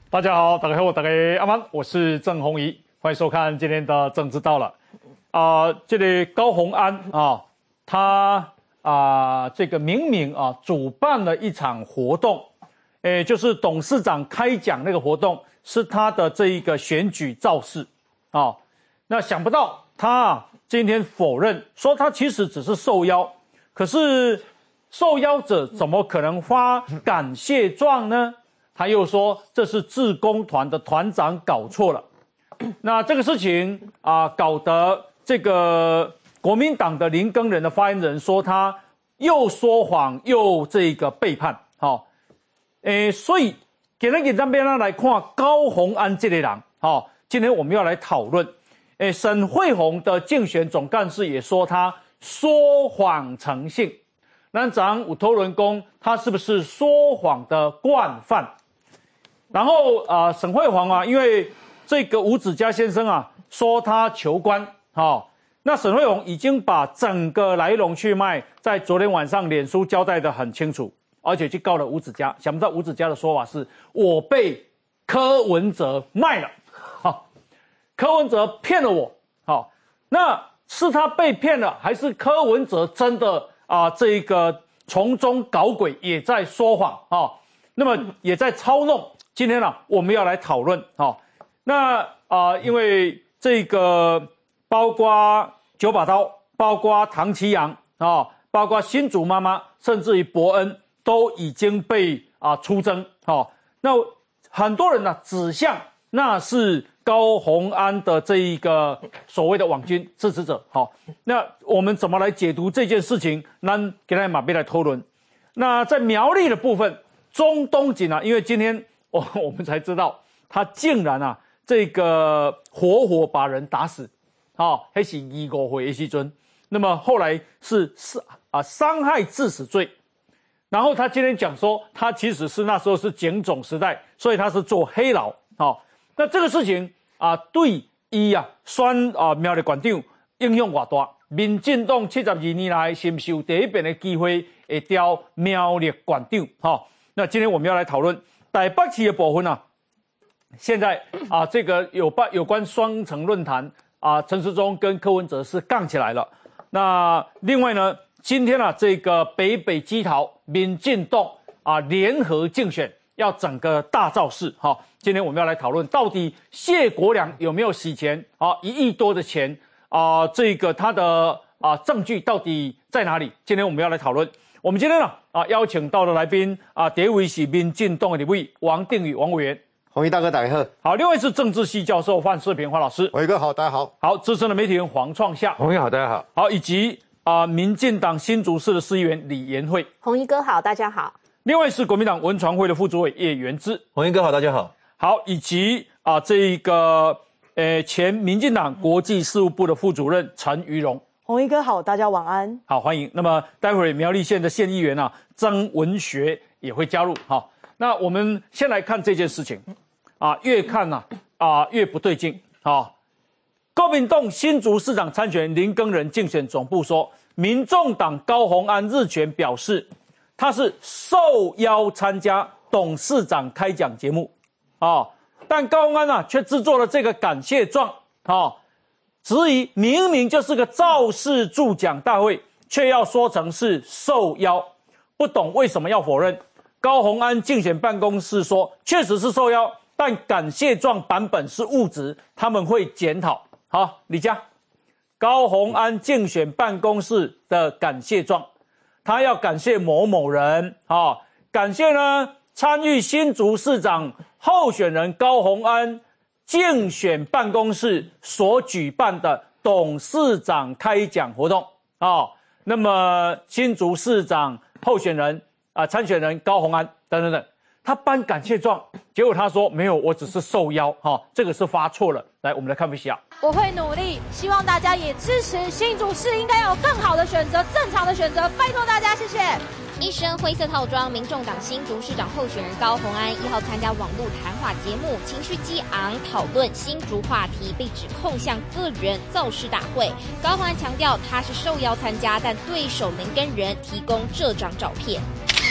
大家好，大家好，大家阿曼，我是郑弘仪，欢迎收看今天的政治到了。这里高虹安啊，他这个明明主办了一场活动，就是董事长开讲那个活动是他的这一个选举造势啊。那想不到他今天否认说他其实只是受邀，可是受邀者怎么可能发感谢状呢？他又说这是志工团的团长搞错了。那这个事情搞得这个国民党的林耕仁的发言人说他又说谎又这个背叛。所以给咱边来看高虹安这个人。今天我们要来讨论。沈慧虹的竞选总干事也说他说谎成性。那咱有讨论说他是不是说谎的惯犯？然后沈慧虹因为这个吴子嘉先生说他求官，那沈慧虹已经把整个来龙去脉在昨天晚上脸书交代得很清楚，而且去告了吴子嘉。想不到吴子嘉的说法是我被柯文哲卖了，柯文哲骗了我，那是他被骗了，还是柯文哲真的这个从中搞鬼，也在说谎那么也在操弄？今天我们要来讨论那因为这个包括九把刀，包括唐奇阳包括新竹妈妈，甚至于伯恩都已经被出征那很多人指向那是高虹安的这一个所谓的网军支持者那我们怎么来解读这件事情？咱给大家马上来讨论。那在苗栗的部分，钟东锦因为今天我们才知道他竟然这个活活把人打死那是25岁的时候，那么后来是伤害致死罪。然后他今天讲说他其实是那时候是警总时代，所以他是做黑牢那这个事情对他选苗栗县长影响多大？民进党72年来是不是有第一遍的机会会调苗栗县长那今天我们要来讨论台北市的部分现在这个有关双城论坛陈时中跟柯文哲是杠起来了。那另外呢，今天这个北基桃民进党联合竞选要整个大造势今天我们要来讨论到底谢国良有没有洗钱1亿多的钱这个他的证据到底在哪里？今天我们要来讨论。我们今天邀请到的来宾第一位是民进党的立委王定宇王委员。 弘仪大哥大家好。 好，另外是政治系教授范世平范老师。 弘仪哥好，大家好。 好，资深的媒体人黄创夏。 弘仪好，大家好。 好，以及民进党新竹市的市议员李延慧。 弘仪哥好，大家好。 另外是国民党文传会的副主委叶元之。 弘仪哥好，大家好。 好，以及这一个前民进党国际事务部的副主任陈于荣。 弘仪哥好，大家晚安。 好，欢迎。那么待会儿苗栗县的县议员曾文学也会加入。好，那我们先来看这件事情越看越不对劲国民党新竹市长参选人林耕仁竞选总部说，民众党高虹安日前表示他是受邀参加董事长开讲节目但高虹安却制作了这个感谢状质疑明明就是个造势助讲大会，却要说成是受邀，不懂为什么要否认。高虹安竞选办公室说确实是受邀，但感谢状版本是误植，他们会检讨。好，李佳，高虹安竞选办公室的感谢状，他要感谢某某人感谢呢参与新竹市长候选人高虹安竞选办公室所举办的董事长开讲活动那么新竹市长候选人参选人高虹安等等等，他颁感谢状，结果他说没有，我只是受邀这个是发错了。来，我们来看一下。 我会努力，希望大家也支持新竹市应该有更好的选择，正常的选择，拜托大家，谢谢。 一身灰色套装，民众党新竹市长候选人高虹安1号参加网络谈话节目，情绪激昂，讨论新竹话题，被指控向个人造势大会。高虹安强调他是受邀参加，但对手林耕仁提供这张照片。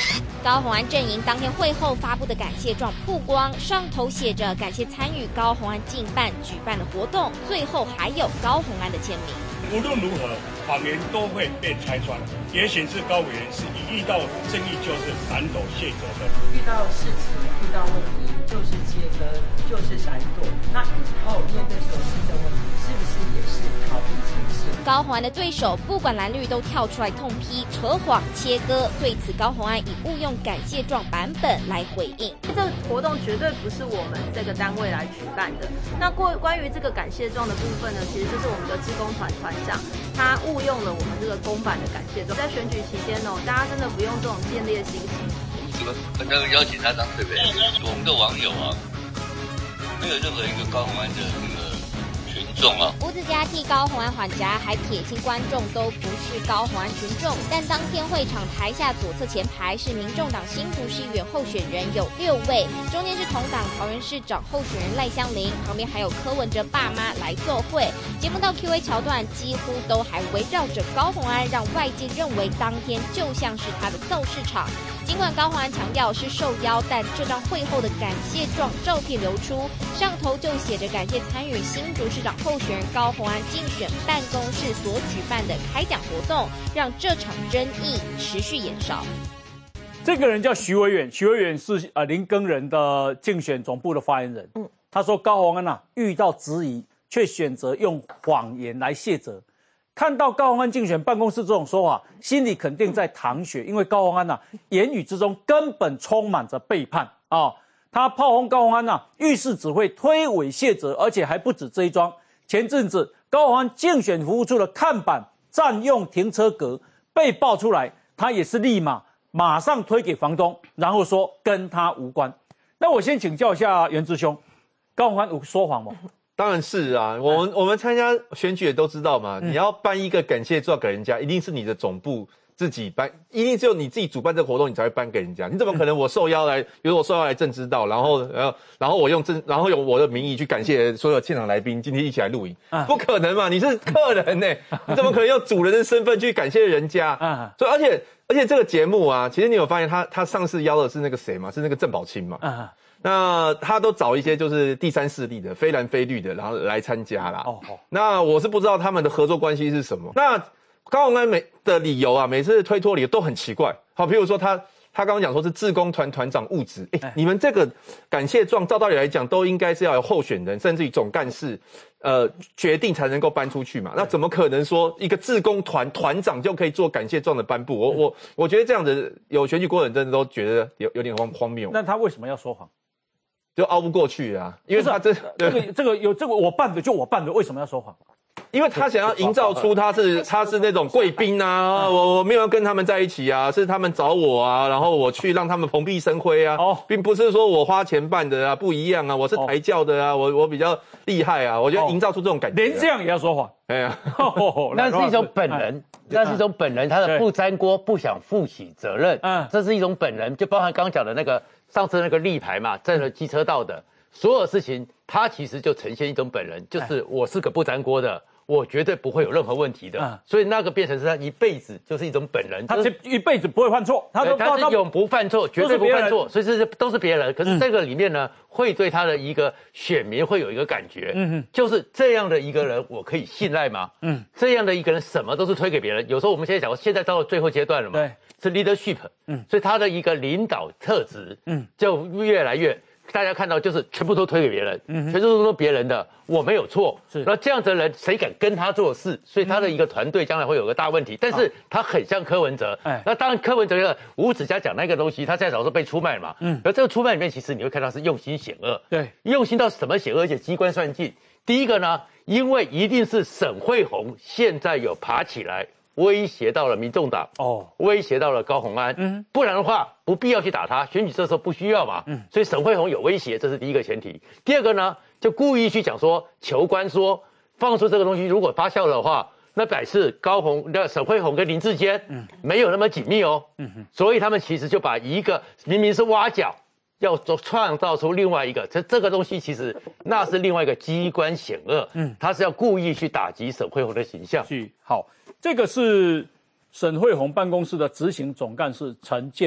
高虹安阵营当天会后发布的感谢状曝光，上头写着感谢参与高虹安竞办举办的活动，最后还有高虹安的签名。 无论如何，谎言都会被拆穿，也显示高委员是一遇到正义就是闪躲卸责的。 遇到事情、遇到问题就是切割，就是闪躲。那以后面对熟悉的问题，是不是也是逃避前事？ 高虹安的对手不管蓝绿都跳出来痛批扯谎切割，对此高虹安以误用感谢状版本来回应。 这个活动绝对不是我们这个单位来举办的。那关于这个感谢状的部分呢，其实就是我们的志工团团长他误用了我们这个公版的感谢状。在选举期间哦，大家真的不用这种见猎心情。 怎么那个邀请他当特别？我们的网友啊，没有任何一个高虹安的那个群众啊。 吴子嘉替高虹安缓颊，还撇清观众都不是高虹安群众，但当天会场台下左侧前排是民众党新竹市议员候选人有6位，中间是同党桃园市长候选人赖香伶，旁边还有柯文哲爸妈来作会。节目到 Q&A 桥段几乎都还围绕着高虹安，让外界认为当天就像是他的造势场。尽管高虹安强调是受邀，但这张会后的感谢状照片流出，上头就写着感谢参与新竹市长候选人高虹安竞选办公室所举办的开讲活动，让这场争议持续延烧。 这个人叫徐维远，徐维远是林耕仁的竞选总部的发言人。他说高虹安遇到质疑，却选择用谎言来卸责。看到高虹安竞选办公室这种说法，心里肯定在淌血，因为高虹安言语之中根本充满着背叛啊！他炮轰高虹安遇事只会推诿卸责，而且还不止这一桩。前阵子高虹安竞选服务处的看板占用停车格被爆出来，他也是马上推给房东，然后说跟他无关。那我先请教一下元之兄，高虹安有说谎吗？ 当然是啊，我们参加选举也都知道嘛，你要颁一个感谢状给人家，一定是你的总部自己颁，一定只有你自己主办这个活动，你才会颁给人家。你怎么可能我受邀来，比如我受邀来政知道，然后我用我的名义去感谢所有现场来宾，今天一起来录影，不可能嘛？你是客人呢，你怎么可能用主人的身份去感谢人家？所以而且这个节目啊，其实你有发现他上次邀的是那个谁嘛？是那个郑宝清嘛？那他都找一些就是第三势力的非蓝非绿的，然后来参加啦。那我是不知道他们的合作关系是什么。那高虹安的理由啊，每次推脱理由都很奇怪。好，比如说他刚刚讲说是志工团团长误职，你们这个感谢状照道理来讲都应该是要有候选人甚至于总干事决定才能够搬出去嘛。那怎么可能说一个志工团长就可以做感谢状的颁布？我觉得这样的有选举过程真的都觉得有点荒谬。 那他为什么要说谎？ 就凹不过去啊，因为他这个我办的就我办的，为什么要说谎？因为他想要营造出他是那种贵宾啊，我没有要跟他们在一起啊，是他们找我啊，然后我去让他们蓬荜生辉啊，并不是说我花钱办的啊，不一样啊，我是抬轿的啊，我比较厉害啊，我觉得营造出这种感觉， 连这样也要说谎， 哎呀， 那是一种本能，那是一种本能，他的不沾锅不想负起责任，这是一种本能，就包含刚刚讲的那个上次那个立牌嘛，占了机车道的所有事情，他其实就呈现一种本能，就是我是个不沾锅的。我绝对不会有任何问题的，所以那个变成是他一辈子就是一种本能， 他一辈子不会犯错，他是永不犯错，绝对不犯错，所以这都是别人。可是这个里面呢，会对他的一个选民会有一个感觉，就是这样的一个人，我可以信赖吗？这样的一个人什么都是推给别人。有时候我们现在讲，现在到了最后阶段了嘛，是 leadership，所以他的一个领导特质，就越来越。大家看到就是全部都推给别人，全部都别人的，我没有错。那这样的人谁敢跟他做事？所以他的一个团队将来会有个大问题。但是他很像柯文哲，那当然柯文哲吴子嘉讲那个东西，他现在早就被出卖嘛。而这个出卖里面，其实你会看到是用心险恶，对，用心到什么险恶，而且机关算尽。第一个呢，因为一定是沈慧虹现在有爬起来。威胁到了民众党，威胁到了高虹安，不然的话不必要去打他，选举这时候不需要嘛，所以沈慧虹有威胁，这是第一个前提。第二个呢，就故意去讲说求官说放出这个东西，如果发酵的话，那表示沈慧虹跟林智坚没有那么紧密哦，所以他们其实就把一个明明是挖角。要创造出另外一个，这个东西其实那是另外一个机关险恶，他是要故意去打击沈慧虹的形象。 好，这个是沈慧虹办公室的执行总干事陈建明，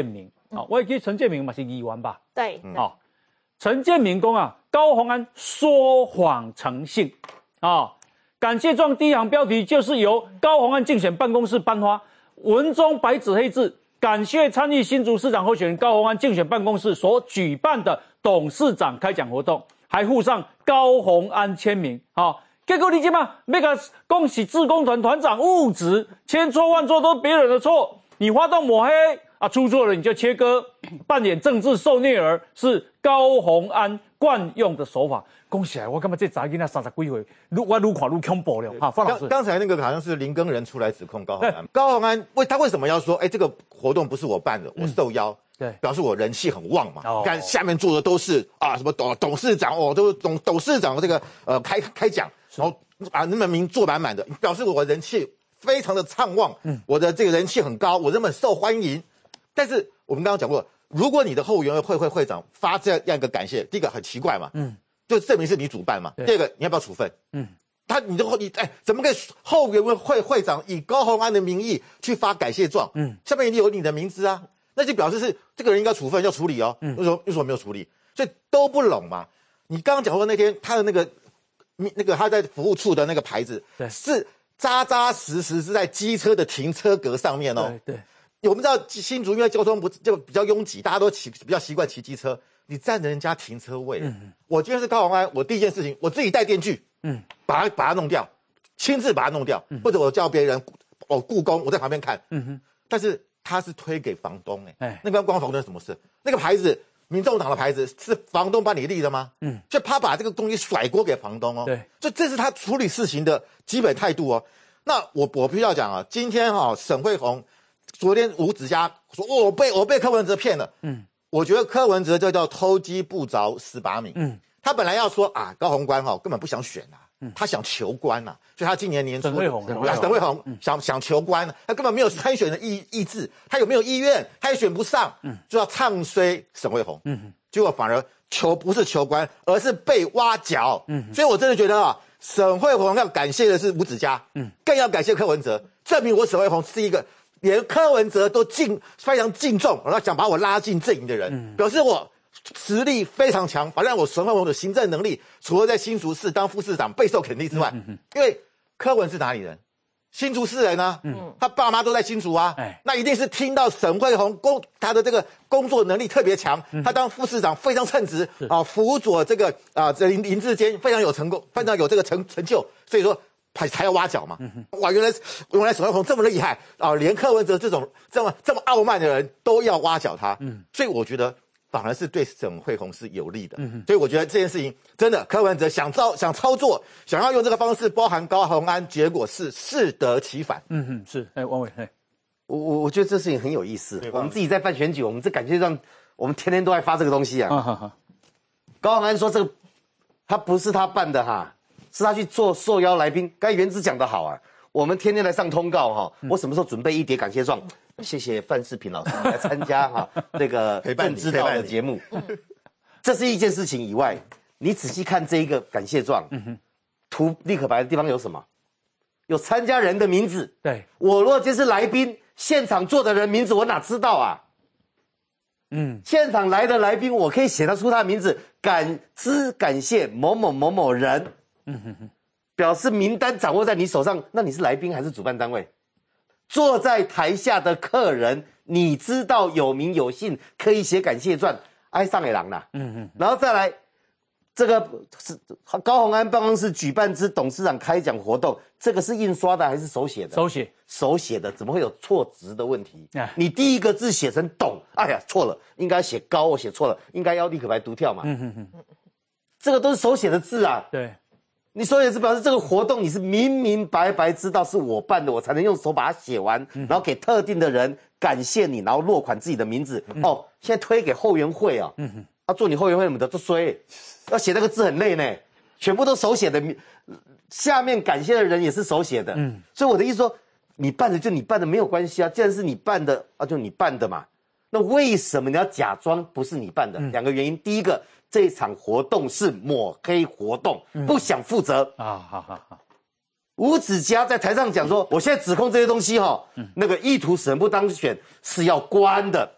啊，我也记陈建明嘛是议员吧？ 对， 啊，陈建明讲啊，高虹安说谎成性啊。感谢状第一行标题就是由高虹安竞选办公室颁发，文中白纸黑字，感谢参与新竹市长候选人高虹安竞选办公室所举办的董事长开讲活动，还附上高虹安签名啊。结果你知吗？那个恭喜志工团团长误指，千错万错都是别人的错，你发动抹黑啊，出错了你就切割，扮演政治受虐儿，是高虹安惯用的手法。恭喜啊！我感觉这查囡仔30几岁，我愈看愈恐怖了哈。方老师， 刚才那个好像是林耕仁出来指控高虹安，高虹安他为什么要说，这个活动不是我办的，我受邀，对，表示我人气很旺嘛。看下面坐的都是什么董事长都是董事长这个开讲，然后那么名坐满满的，表示我人气非常的畅旺，我的这个人气很高，我这么受欢迎。但是我们刚刚讲过，如果你的后援会长发这样一个感谢，第一个很奇怪嘛，就证明是你主办嘛。第二个，你要不要处分？你怎么可以后援会长以高虹安的名义去发感谢状？下面一定有你的名字啊，那就表示是这个人应该处分要处理哦。为什么没有处理？所以都不拢嘛。你刚刚讲过那天他的那个他在服务处的那个牌子，是扎扎实实是在机车的停车格上面哦。对。我们知道新竹因为交通就比较拥挤，大家都比较习惯骑机车，你占人家停车位。我今天是高虹安，我第一件事情我自己带电锯，把它弄掉，亲自把它弄掉，或者我叫别人，雇工我在旁边看。但是他是推给房东那关房东什么事？那个牌子，民众党的牌子是房东帮你立的吗？所以他把这个东西甩锅给房东哦。对，所以这是他处理事情的基本态度哦。那我必须要讲啊，今天沈慧虹。昨天吴子嘉说，我被柯文哲骗了。我觉得柯文哲这叫偷鸡不着蚀把米。他本来要说高虹安根本不想选他想求官所以他今年年初沈慧虹想求官，他根本没有参选的意志，他有没有意愿，他也选不上，就要唱衰沈慧虹。结果反而不是求官，而是被挖角。所以我真的觉得沈慧虹要感谢的是吴子嘉，更要感谢柯文哲，证明我沈慧虹是一个。连柯文哲都非常敬重，然后想把我拉进阵营的人，表示我实力非常强。反正我沈慧虹的行政能力，除了在新竹市当副市长备受肯定之外，因为柯文是哪里人？新竹市人啊，他爸妈都在新竹啊，那一定是听到沈慧虹他的这个工作能力特别强，他当副市长非常称职辅佐这个林志坚非常有成功，非常有这个成就，所以说。才要挖角嘛？哇，原来沈慧虹这么厉害连柯文哲这种这么傲慢的人都要挖角他。所以我觉得反而是对沈慧虹是有利的。所以我觉得这件事情真的柯文哲想操作，想要用这个方式包含高虹安，结果是适得其反。 是。王伟， 我觉得这事情很有意思。我们自己在办选举，我们这感觉上我们天天都在发这个东西啊。高虹安说这个他不是他办的是他去做受邀来宾。刚才元之讲得好我们天天来上通告我什么时候准备一叠感谢状？谢谢范世平老师来参加这个政知道的节目。这是一件事情以外，你仔细看这一个感谢状，图立可白的地方有什么？有参加人的名字。对，我如果今天是来宾，现场坐的人名字我哪知道啊？现场来的来宾，我可以写得出他的名字，感谢某某某某人。表示名单掌握在你手上，那你是来宾还是主办单位？坐在台下的客人，你知道有名有姓，可以写感谢状，爱上野狼啦。然后再来，这个是高虹安办公室举办之董事长开讲活动，这个是印刷的还是手写的？手写的，怎么会有错字的问题？你第一个字写成董，哎呀错了，应该写高，我写错了，应该要立可白读跳嘛。这个都是手写的字啊。对。你手写字表示这个活动你是明明白白知道是我办的，我才能用手把它写完，然后给特定的人感谢你，然后落款自己的名字。现在推给后援会做你后援会的都衰，要写那个字很累呢，全部都手写的，下面感谢的人也是手写的。所以我的意思说，你办的就你办的没有关系啊，既然是你办的就你办的嘛。那为什么你要假装不是你办的？两个原因，第一个。这场活动是抹黑活动，不想负责吴子嘉在台上讲说，我现在指控这些东西那个意图使人不当选是要关的，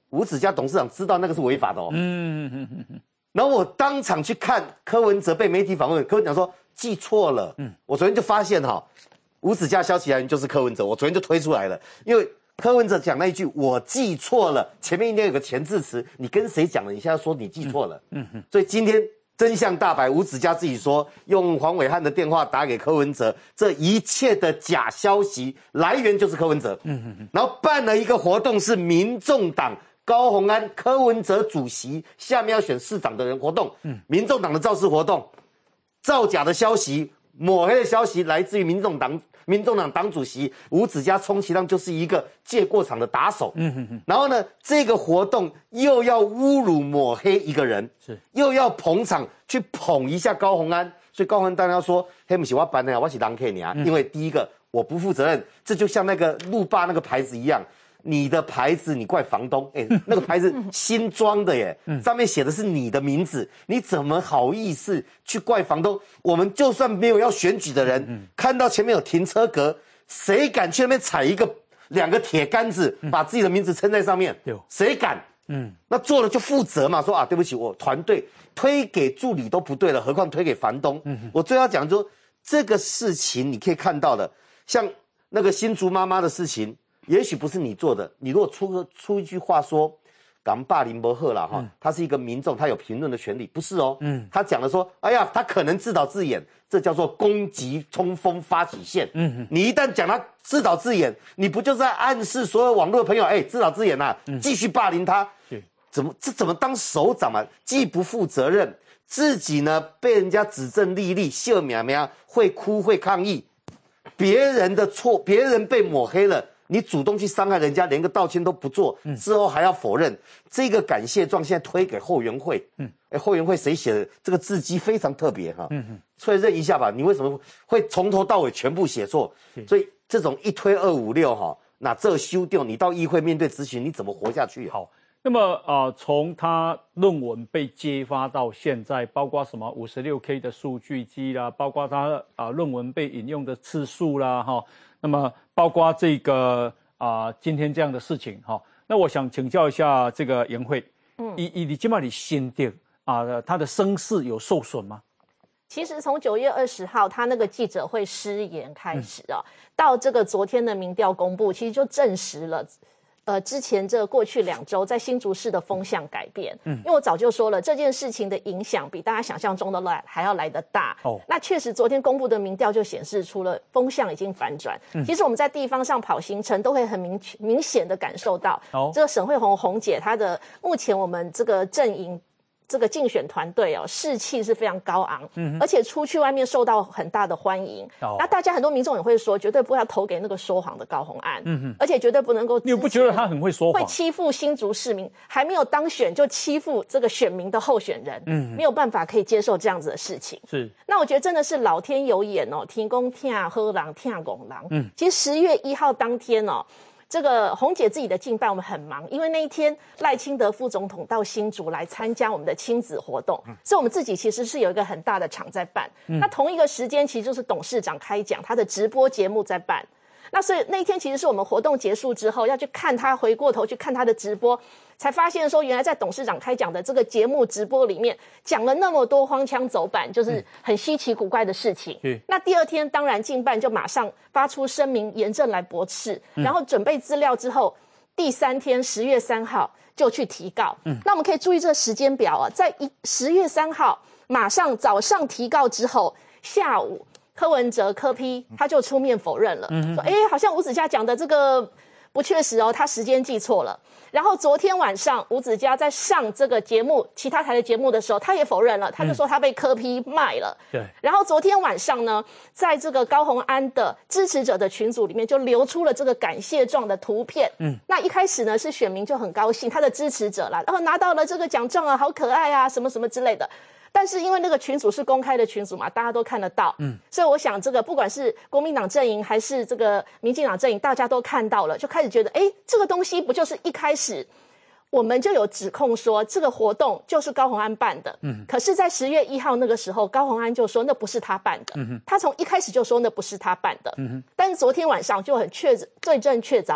吴子嘉董事长知道那个是违法的哦。然后我当场去看柯文哲被媒体访问，柯文哲讲说记错了。我昨天就发现哈，吴子嘉消息来源就是柯文哲，我昨天就推出来了，因为柯文哲讲那一句我记错了，前面一定有个前置词，你跟谁讲了？你现在说你记错了。所以今天真相大白，吴子嘉自己说用黄伟汉的电话打给柯文哲，这一切的假消息来源就是柯文哲。然后办了一个活动，是民众党高虹安柯文哲主席下面要选市长的人活动，民众党的造势活动，造假的消息、抹黑的消息来自于民众党党主席吴子嘉，充其量就是一个借过场的打手。然后呢，这个活动又要侮辱抹黑一个人，又要捧场去捧一下高虹安，所以高虹安当然要说，嘿，不是我办的，我是人客你啊。因为第一个我不负责任，这就像那个路霸那个牌子一样。你的牌子你怪房东，那个牌子新装的耶，上面写的是你的名字，你怎么好意思去怪房东？我们就算没有要选举的人，看到前面有停车格，谁敢去那边踩两个铁杆子，把自己的名字撑在上面？谁敢？那做了就负责嘛，说啊，对不起，我团队推给助理都不对了，何况推给房东？我最要讲就是说这个事情，你可以看到的，像那个新竹妈妈的事情。也许不是你做的，你如果出一句话说“港霸林伯赫”啦哈，他是一个民众，他有评论的权利，不是哦。他讲了说，哎呀，他可能自导自演，这叫做攻击冲锋发起线。你一旦讲他自导自演，你不就是在暗示所有网络的朋友，自导自演啊，继续霸凌他？怎么当首长嘛？既不负责任，自己呢被人家指证莉莉秀苗苗会哭会抗议，别人的错，别人被抹黑了。你主动去伤害人家，连个道歉都不做，之后还要否认，这个感谢状现在推给后援会。后援会谁写的？这个字迹非常特别哈。确认一下吧，你为什么会从头到尾全部写错？所以这种一推256哈，那这修掉，你到议会面对咨询，你怎么活下去？ 好，那么从他论文被揭发到现在，包括什么56K 的数据机啦，包括他论文被引用的次数啦，哈。那么包括这个今天这样的事情哈，那我想请教一下这个颜慧，你今晚你心定他的声势有受损吗？ 其实从9月20号他那个记者会失言开始到这个昨天的民调公布，其实就证实了。之前这过去2周在新竹市的风向改变，因为我早就说了这件事情的影响比大家想象中的还要来得大。那确实昨天公布的民调就显示出了风向已经反转。其实我们在地方上跑行程都会很明显的感受到，这个沈慧红姐她的目前我们这个阵营。这个竞选团队士气是非常高昂，而且出去外面受到很大的欢迎。那大家很多民众也会说，绝对不要投给那个说谎的高虹安，而且绝对不能够。 你不觉得他很会说谎？ 会欺负新竹市民，还没有当选就欺负这个选民的候选人，没有办法可以接受这样子的事情。 是。 那我觉得真的是老天有眼提供听喝郎听拱郎。其实10月1号当天这个红姐自己的竞办我们很忙，因为那一天赖清德副总统到新竹来参加我们的亲子活动，所以我们自己其实是有一个很大的场在办。那同一个时间其实就是董事长开讲，他的直播节目在办。那所以那一天其实是我们活动结束之后要去看他，回过头去看他的直播，才发现说原来在董事长开讲的这个节目直播里面讲了那么多荒腔走板，就是很稀奇古怪的事情。那第二天当然竞办就马上发出声明严正来驳斥，然后准备资料之后，第3天10月3号就去提告。那我们可以注意这个时间表在10月3号马上早上提告之后，下午柯文哲柯 P 他就出面否认了，说好像吴子嘉讲的这个不确实他时间记错了。然后昨天晚上吴子嘉在上这个节目其他台的节目的时候，他也否认了，他就说他被柯 P 卖了。对。然后昨天晚上呢，在这个高虹安的支持者的群组里面就流出了这个感谢状的图片。那一开始呢是选民就很高兴，他的支持者啦，然后拿到了这个奖状好可爱啊，什么什么之类的。但是因为那个群组是公开的群组嘛，大家都看得到，所以我想这个不管是国民党阵营还是这个民进党阵营，大家都看到了，就开始觉得，这个东西不就是一开始我们就有指控说这个活动就是高虹安办的，可是在10月1号那个时候，高虹安就说那不是他办的，他从一开始就说那不是他办的，但是昨天晚上就很罪证确凿，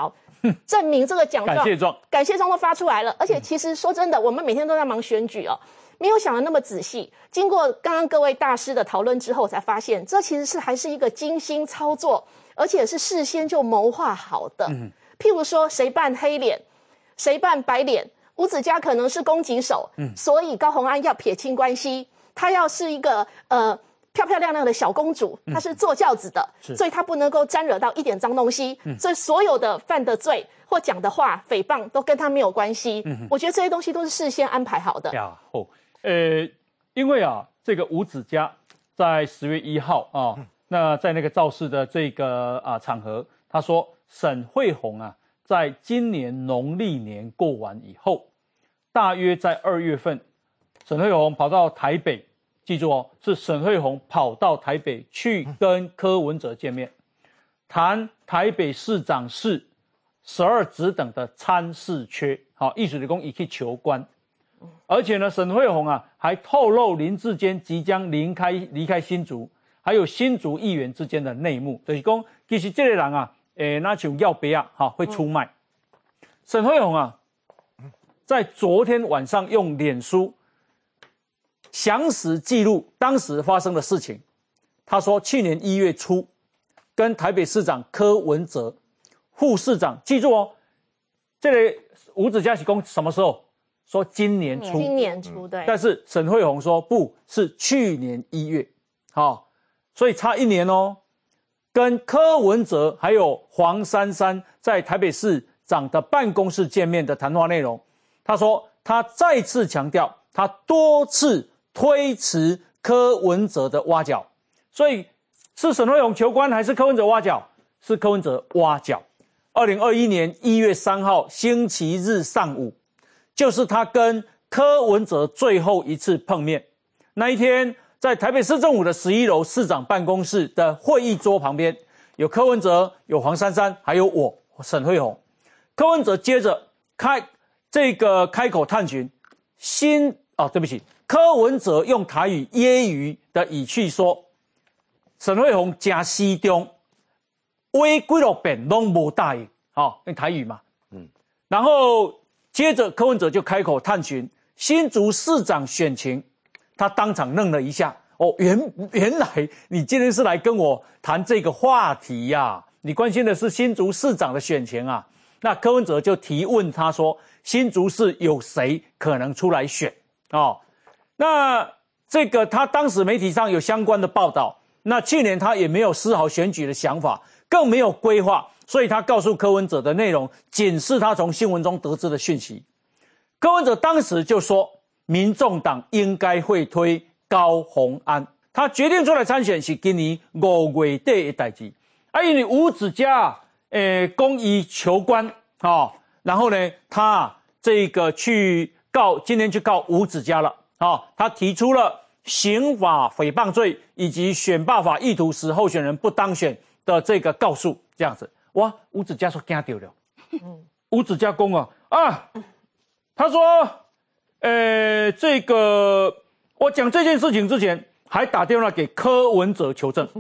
证明这个奖状、 感谢状都发出来了。而且其实说真的，我们每天都在忙选举哦，没有想的那么仔细。经过刚刚各位大师的讨论之后，才发现这其实还是一个精心操作，而且是事先就谋划好的。譬如说，谁扮黑脸，谁扮白脸，吴子嘉可能是攻击手，所以高虹安要撇清关系，他要是一个漂漂亮亮的小公主，她是坐轿子的，所以她不能够沾惹到一点脏东西，所以所有的犯的罪或讲的话、诽谤都跟她没有关系。我觉得这些东西都是事先安排好的。 因为这个吴子嘉在10月1号啊，那在那个造势的这个场合，他说沈慧虹在今年农历年过完以后，大约在2月份，沈慧虹跑到台北。记住哦，是沈慧虹跑到台北去跟柯文哲见面，谈台北市长室12职等的参事缺，意思是说他去求官。而且呢，沈慧虹还透露林智坚即将离开新竹，还有新竹议员之间的内幕，就是说其实这个人那像要杯会出卖。沈慧虹在昨天晚上用脸书详实记录当时发生的事情。他说，去年1月初，跟台北市长柯文哲、副市长，记住哦，这个吴子嘉是说什么时候？说今年初。 今年初，对。 但是沈慧虹说不是去年1月，所以差1年哦。跟柯文哲还有黄珊珊在台北市长的办公室见面的谈话内容，他说他再次强调，他多次推迟柯文哲的挖角，所以是沈慧虹求官还是柯文哲挖角？是柯文哲挖角。2021年1月3号星期日上午，就是他跟柯文哲最后一次碰面。那一天，在台北市政府的11楼市长办公室的会议桌旁边，有柯文哲、有黄珊珊，还有我沈慧虹。柯文哲接着开口探寻对不起。柯文哲用台语揶揄的语气说，沈慧虹真西中，威几落遍拢无答应，用台语嘛。然后接着柯文哲就开口探寻新竹市长选情，他当场愣了一下。原来你今天是来跟我谈这个话题呀？你关心的是新竹市长的选情啊？那柯文哲就提问他说，新竹市有谁可能出来选？那这个他当时媒体上有相关的报道，那去年他也没有丝毫选举的想法，更没有规划，所以他告诉柯文哲的内容仅是他从新闻中得知的讯息。柯文哲当时就说，民众党应该会推高虹安，他决定出来参选是今年5月底的事情。因为吴子嘉公益求官然后呢，他这个今天去告吴子嘉了。他提出了刑法诽谤罪以及选罢法意图使候选人不当选的这个告诉，这样子。哇，吴子嘉说惊到了。吴子嘉说他说，这个我讲这件事情之前，还打电话给柯文哲求证。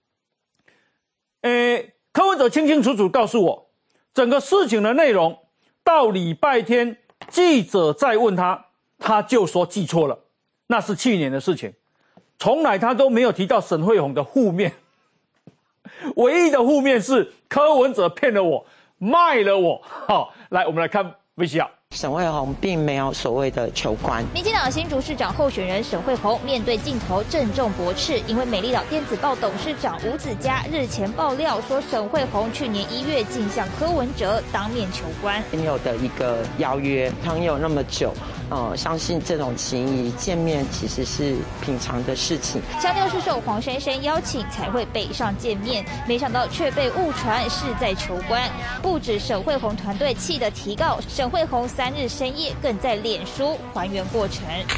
柯文哲清清楚楚告诉我，整个事情的内容，到礼拜天记者再问他就说记错了，那是去年的事情，从来他都没有提到沈慧虹的负面，唯一的负面是柯文哲骗了我，卖了我。来，我们来看 VCR。 沈慧虹并没有所谓的求官。 民进党新竹市长候选人沈慧虹面对镜头郑重驳斥，因为美丽岛电子报董事长吴子嘉日前爆料说，沈慧虹去年1月竟向柯文哲当面求官。 朋友的一个邀约，朋友那么久，相信这种情谊见面其实是平常的事情。 强调是受黄珊珊邀请才会北上见面，没想到却被误传是在求官。不止沈慧虹团队气得提告，沈慧虹3日深夜更在脸书还原过程。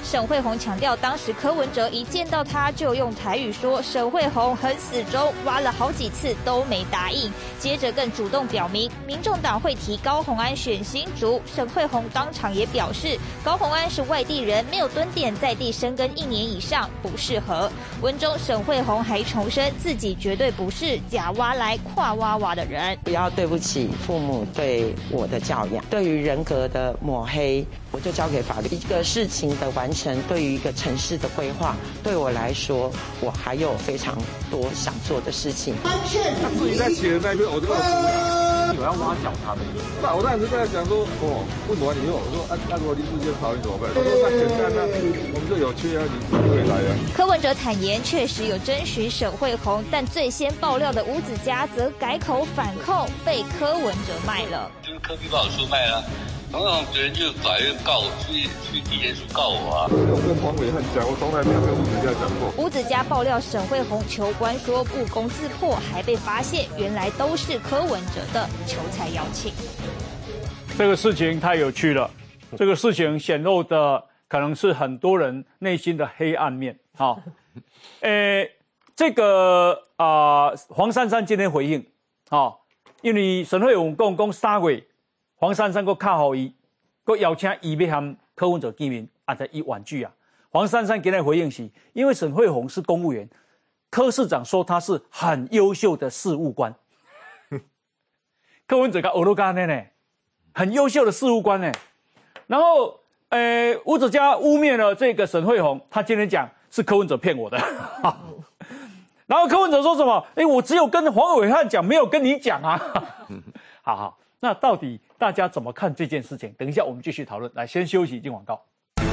沈慧虹强调，当时柯文哲一见到他就用台语说沈慧虹很死忠，挖了好几次都没答应。接着更主动表明，民众党会提高虹安选新竹。沈慧虹当场也表示，高虹安是外地人，没有蹲点在地生根1年以上，不适合。文中沈慧虹还重申自己绝对不是假挖来跨挖挖的人， 不要对不起父母对我的教养，对于人格的抹黑，我就交给法律。一个事情的完成，对于一个城市的规划，对我来说，我还有非常多想做的事情。 他自己在写的那篇，我就告诉你，有要挖角他们。那我当时跟他讲说，为什么你我说那如果林志坚跑你怎么办？我说那简单啊，我们就有缺啊，你就会来啊。 柯文哲坦言，确实有征询沈慧虹，但最先爆料的吴子嘉则改口反控，被柯文哲卖了。 就是柯 P 把我出卖了。然后别人就法院告我，去地检署告我啊！ 我跟黄伟汉讲，我从来没有跟吴子嘉讲过。 吴子嘉爆料沈慧虹求官说不攻自破，还被发现原来都是柯文哲的求财邀请。 这个事情太有趣了，这个事情显露的可能是很多人内心的黑暗面。好，这个黄珊珊今天回应，因为沈慧虹讲3月。黄珊珊佫卡好伊，佫邀请伊要和柯文哲见面，在伊婉拒啊。黄珊珊今天回应是，因为沈慧虹是公务员，柯市长说他是很优秀的事务官。柯文哲跟欧罗干呢，很优秀的事务官呢。然后，吴子嘉污蔑了这个沈慧虹，他今天讲是柯文哲骗我的。然后柯文哲说什么？我只有跟黄伟汉讲，没有跟你讲啊。好。那到底大家怎么看这件事情？等一下我们继续讨论。来，先休息，进广告。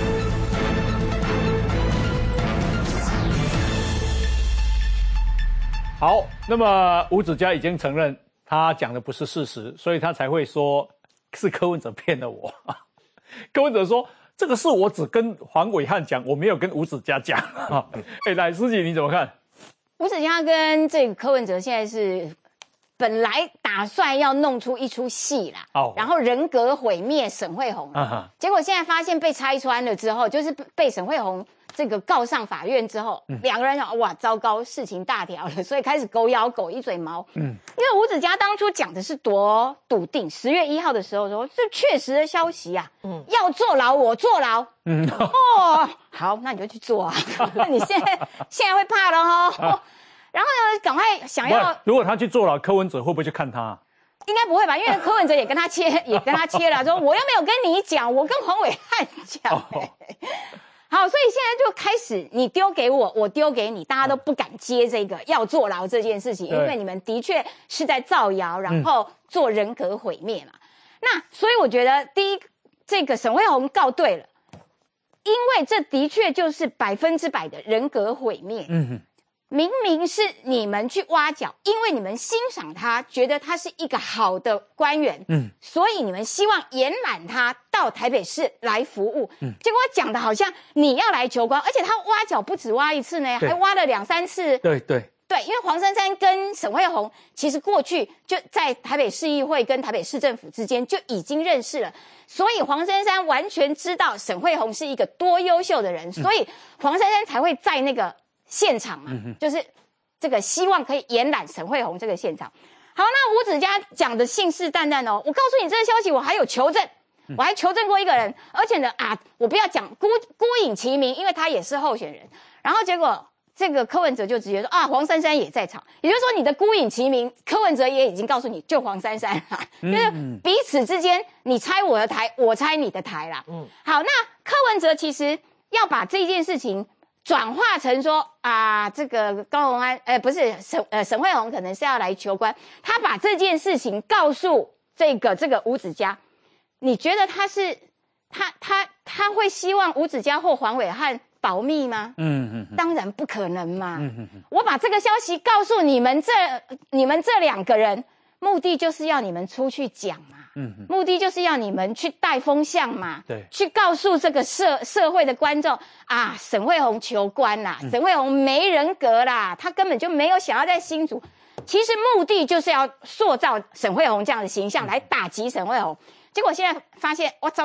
好，那么吴子嘉已经承认他讲的不是事实，所以他才会说是柯文哲骗了我。柯文哲说这个事我只跟黄伟汉讲，我没有跟吴子嘉讲。来，思琪你怎么看？ 吴子嘉跟这个柯文哲现在是。本来打算要弄出一出戏啦，然后人格毁灭沈慧虹，结果现在发现被拆穿了之后，就是被沈慧虹这个告上法院之后，两个人想哇糟糕，事情大条了，所以开始狗咬狗一嘴毛。因为吴子嘉当初讲的是多笃定，10月1号的时候说这确实的消息啊，要坐牢我坐牢，好，那你就去做啊，你现在会怕了哦。然后呢，赶快想要。 如果他去坐牢，柯文哲会不会去看他？ 应该不会吧，因为柯文哲也跟他切了，说我又没有跟你讲，我跟黄伟汉讲。好，所以现在就开始你丢给我，我丢给你，大家都不敢接这个要坐牢这件事情，因为你们的确是在造谣，然后做人格毁灭嘛。那所以我觉得，第一，这个沈慧虹告对了，因为这的确就是100%的人格毁灭。明明是你们去挖角，因为你们欣赏他，觉得他是一个好的官员，所以你们希望延揽他到台北市来服务。结果讲的好像你要来求官，而且他挖角不止挖一次呢，还挖了2、3次。对，因为黄珊珊跟沈慧虹其实过去就在台北市议会跟台北市政府之间就已经认识了，所以黄珊珊完全知道沈慧虹是一个多优秀的人，所以黄珊珊才会在那个现场嘛，就是这个希望可以延揽沈慧虹这个现场。好，那吴子嘉讲的信誓旦旦哦，我告诉你这个消息，我还有求证，我还求证过一个人，而且呢我不要讲孤影其名，因为他也是候选人。然后结果这个柯文哲就直接说黄珊珊也在场，也就是说你的孤影其名，柯文哲也已经告诉你就黄珊珊啦，就是彼此之间你拆我的台，我拆你的台啦。好，那柯文哲其实要把这件事情转化成说这个高虹安，不是沈慧虹可能是要来求官，他把这件事情告诉这个吴子嘉，你觉得他会希望吴子嘉或黄伟汉保密吗？当然不可能嘛。我把这个消息告诉你们这2个人，目的就是要你们出去讲嘛。目的就是要你们去带风向嘛，对，去告诉这个社会的观众沈慧虹求官啦，沈慧虹没人格啦，他根本就没有想要在新竹，其实目的就是要塑造沈慧虹这样的形象来打击沈慧虹。结果现在发现，哇，糟糕，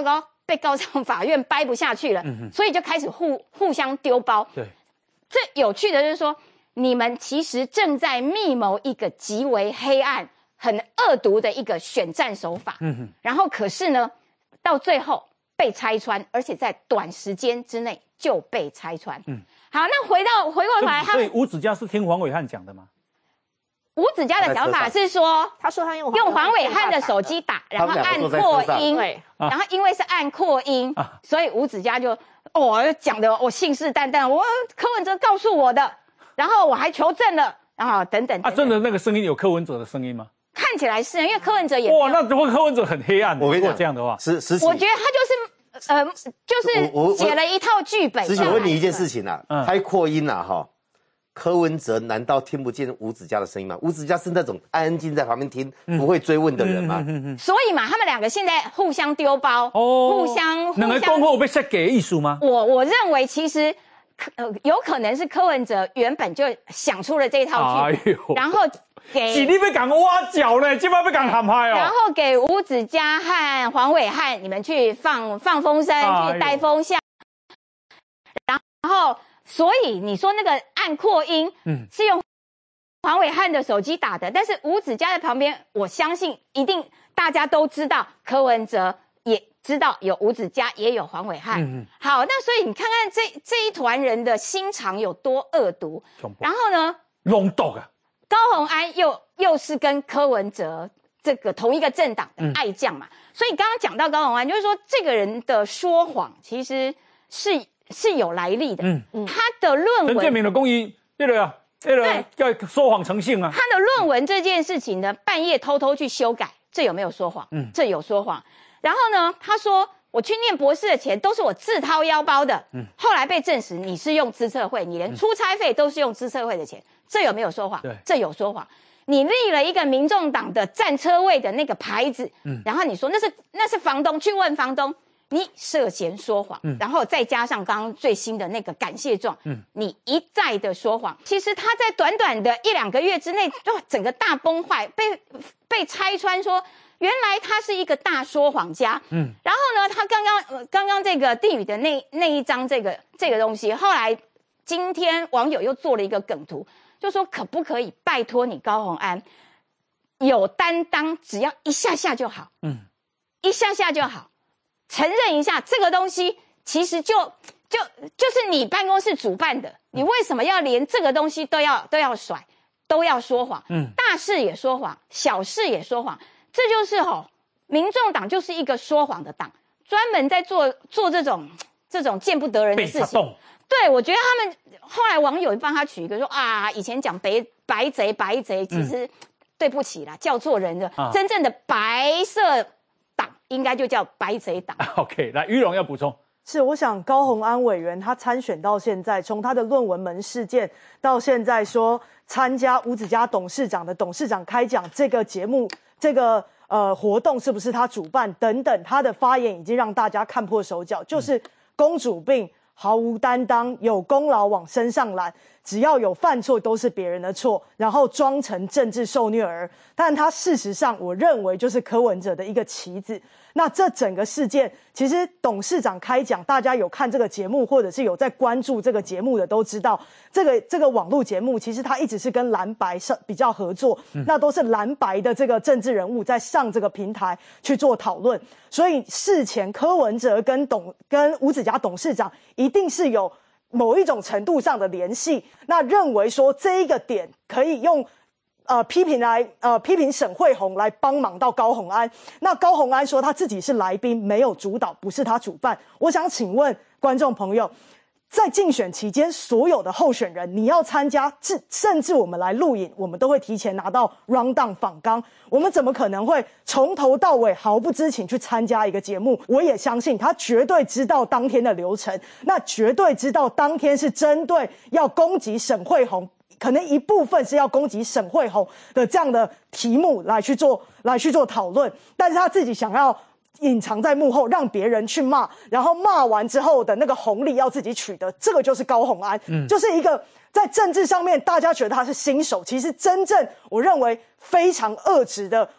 被告上法院掰不下去了，所以就开始互相丢包。 对， 这有趣的就是说，你们其实正在密谋一个极为黑暗、很恶毒的一个选战手法。然后可是呢，到最后被拆穿，而且在短时间之内就被拆穿。好，那回过头来， 所以吴子嘉是听黄伟汉讲的吗？ 吴子嘉的讲法是说， 他说他用黄伟汉的手机打，然后按扩音，然后因为是按扩音，所以吴子嘉就讲的我信誓旦旦，我柯文哲告诉我的，然后我还求证了，然后等等。 真的那个声音有柯文哲的声音吗？ 看起来是，因为柯文哲也那柯文哲很黑暗。我跟你讲，这样的话， 我觉得他就是写了一套剧本。 实际我问你一件事情啊，开扩音啊哈。柯文哲难道听不见吴子嘉的声音吗？吴子嘉是那种安安静在旁边听，不会追问的人吗？ 所以嘛，他们两个现在互相丢包，互相两个恭候被设给艺术吗？ 我认为其实有可能是柯文哲原本就想出了这套剧本，然后给是你被讲挖角呢，今晚被讲喊拍哦， 然后给吴子嘉和黄伟汉你们去放风声，去带风向，然后。所以你说那个按扩音，是用黄伟汉的手机打的，但是吴子嘉在旁边，我相信一定大家都知道，柯文哲也知道有吴子嘉，也有黄伟汉。好，那所以你看看这一团人的心肠有多恶毒。然后呢， 弄毒啊！ 高虹安又是跟柯文哲这个同一个政党的爱将嘛，所以刚刚讲到高虹安，就是说这个人的说谎其实是有来历的，他的论文， 陈建明的公益，对要说谎成性啊。 他的论文这件事情呢，半夜偷偷去修改，这有没有说谎？这有说谎。然后呢，他说我去念博士的钱都是我自掏腰包的，后来被证实你是用资策会，你连出差费都是用资策会的钱，这有没有说谎？这有说谎。你立了一个民众党的占车位的那个牌子，然后你说那是房东，去问房东。你涉嫌说谎，然后再加上刚刚最新的那个感谢状，你一再的说谎，其实他在短短的1-2个月之内，就整个大崩坏，被拆穿说原来他是一个大说谎家。然后呢，他刚刚这个地宇的那一张这个东西，后来今天网友又做了一个梗图，就说可不可以拜托你高虹安有担当，只要一下下就好，一下下就好。承认一下这个东西其实就是你办公室主办的，你为什么要连这个东西都要甩，都要说谎？大事也说谎，小事也说谎，这就是民众党就是一个说谎的党，专门在做这种见不得人的事情。对，我觉得他们后来网友帮他取一个说以前讲白贼，其实对不起啦，叫错人的，真正的白色。应该就叫白贼党。 OK， 来，于荣要补充。 是，我想高虹安委员他参选到现在，从他的论文门事件到现在说参加吴子嘉董事长的董事长开讲这个节目，这个活动是不是他主办等等，他的发言已经让大家看破手脚，就是公主病，毫无担当，有功劳往身上揽，只要有犯错都是别人的错，然后装成政治受虐儿。但他事实上，我认为就是柯文哲的一个棋子。那这整个事件，其实董事长开讲，大家有看这个节目，或者是有在关注这个节目的，都知道这个网络节目，其实它一直是跟蓝白比较合作，那都是蓝白的这个政治人物在上这个平台去做讨论。所以事前柯文哲跟吴子嘉董事长一定是有某一种程度上的联系，那认为说这一个点可以用批评沈慧虹来帮忙到高虹安。那高虹安说他自己是来宾，没有主导，不是他主办。我想请问观众朋友，在竞选期间，所有的候选人你要参加，甚至我们来录影，我们都会提前拿到 rundown 访纲，我们怎么可能会从头到尾毫不知情去参加一个节目？我也相信他绝对知道当天的流程，那绝对知道当天是针对要攻击沈慧虹，可能一部分是要攻击沈慧虹的这样的题目来去做讨论，但是他自己想要隐藏在幕后，让别人去骂，然后骂完之后的那个红利要自己取得，这个就是高虹安，就是一个在政治上面大家觉得他是新手，其实真正我认为非常恶质的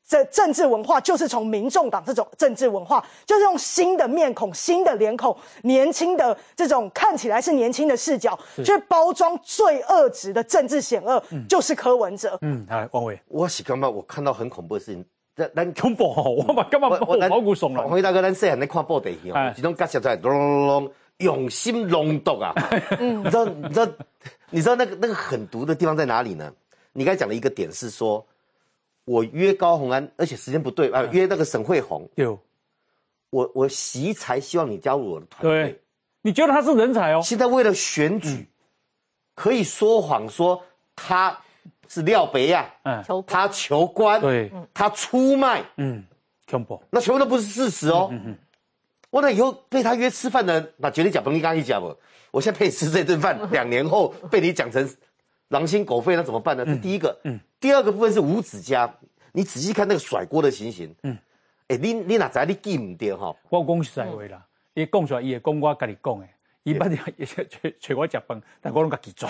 政治文化就是从民众党这种政治文化，就是用新的面孔、新的脸孔、年轻的这种看起来是年轻的视角，去包装最恶质的政治险恶，就是柯文哲。 来，王伟， 我是感觉我看到很恐怖的事情。 咱恐怖哦，我嘛感觉毛骨悚然。 黄大哥，咱细汉咧看报地戏哦，其中介绍出来，用心浓毒啊！你知道那个狠毒的地方在哪里呢？你刚才讲的一个点是说，我约高虹安，而且时间不对啊，约那个沈慧虹。 有， 我惜才希望你加入我的团队。 对，你觉得他是人才哦？ 现在为了选举，可以说谎说他是廖北亚，他求官， 对， 他出卖， 恐怖， 那全部都不是事实哦。我那以后被他约吃饭的，那绝对讲不你刚才讲不？我现在陪你吃这顿饭，2年后被你讲成狼心狗肺，那怎么办呢？这第一个，第二个部分是吴子嘉，你仔细看那个甩锅的情形，你哪知你记唔对哈？ 我讲实在话啦，伊讲出来，伊会讲我家己讲的。伊捌找我食饭，但我拢家己做。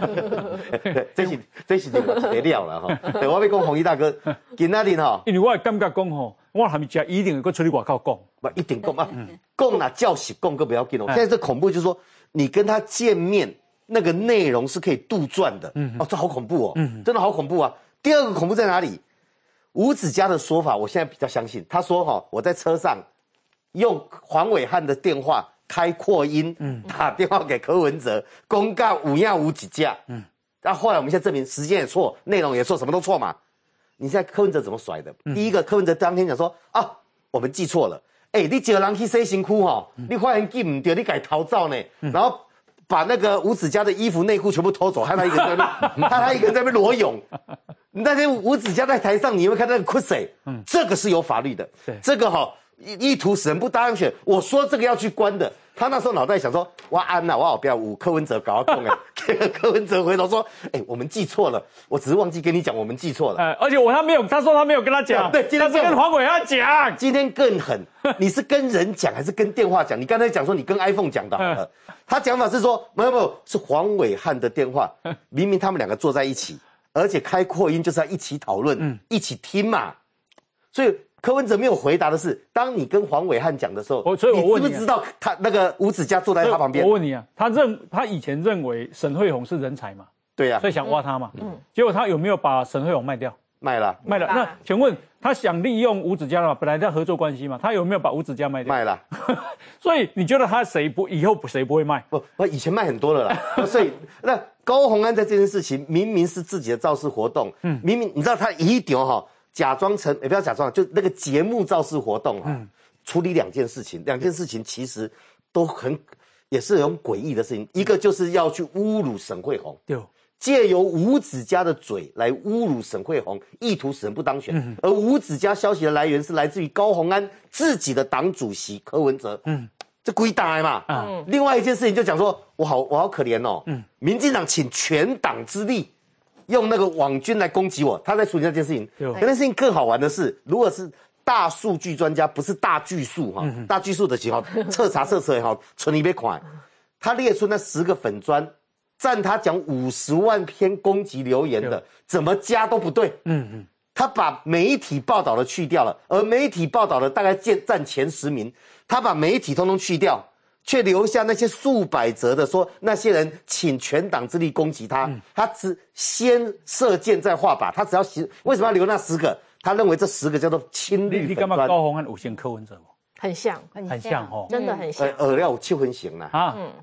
这是另外一个料了哈。我要讲弘毅大哥，今仔日哈， 因为我会感觉讲吼，我还没食，一定会去出去外口讲。 不一定讲啊，讲啦，叫是讲，个不要紧哦。现在这恐怖就是说，你跟他见面那个内容是可以杜撰的。这好恐怖哦，真的好恐怖啊。第二个恐怖在哪里？吴子嘉的说法，我现在比较相信。他说哈，我在车上用黄伟汉的电话。开扩音，打电话给柯文哲，公告5样5几架，然后后来我们现在证明时间也错，内容也错，什么都错嘛。你现在柯文哲怎么甩的？第一个，柯文哲当天讲说啊，我们记错了，你叫人去洗身躯哈，你发现记唔对，你改逃走呢，然后把那个吴子嘉的衣服内裤全部偷走，害他一个人在那，害他一个人在那边裸泳。那天吴子嘉在台上，你会看那个哭谁？这个是有法律的，这个哈。意图使人不当选，我说这个要去关的。他那时候脑袋想说，我安呐，我好不要柯文哲搞到动结果柯文哲回头说，我们记错了，我只是忘记跟你讲，我们记错了。 而且他说他没有跟他讲， 对，今天是跟黄伟汉讲， 今天更狠，你是跟人讲还是跟电话讲？你刚才讲说你跟 iPhone 讲的好了，他讲法是说没有，是黄伟汉的电话，明明他们2个坐在一起，而且开扩音就是要一起讨论，一起听嘛，所以。柯文哲没有回答的是，当你跟黄伟汉讲的时候， 所以我问你知不知道他那个吴子嘉坐在他旁边？ 我问你啊，他以前认为沈慧虹是人才嘛？ 对呀， 所以想挖他嘛。结果他有没有把沈慧虹卖掉？ 卖了。 那请问他想利用吴子嘉了嘛？本来在合作关系嘛，他有没有把吴子嘉卖掉？ 卖了。 所以你觉得他以后谁不会卖？ 不，以前卖很多了啦。所以那高虹安在这件事情明明是自己的造势活动，明明你知道他一定哈。假装成也不要假装，就那个节目造势活动处理2件事情，2件事情其实都也是很诡异的事情。一个就是要去侮辱沈慧虹，借由吴子嘉的嘴来侮辱沈慧虹，意图使人不当选。而吴子嘉消息的来源是来自于高虹安自己的党主席柯文哲，这故意打来嘛。另外一件事情就讲说，我好可怜哦，民进党请全党之力。用那个网军来攻击我，他在处理那件事情。可那事情更好玩的是，如果是大数据专家，不是大巨数哈，大巨数的情况，彻查也好，存一杯款，他列出那10个粉专，占他讲50万篇攻击留言的，怎么加都不对。他把媒体报道的去掉了，而媒体报道的大概占前10名，他把媒体通通去掉。却留下那些数百则的说那些人请全党之力攻击他，他只先射箭再画靶，他只要为什么要留那10个？他认为这10个叫做亲绿粉专。你干嘛高虹安有像柯文哲吗？ 很像哦， 真的很像。 耳料有7分型啦。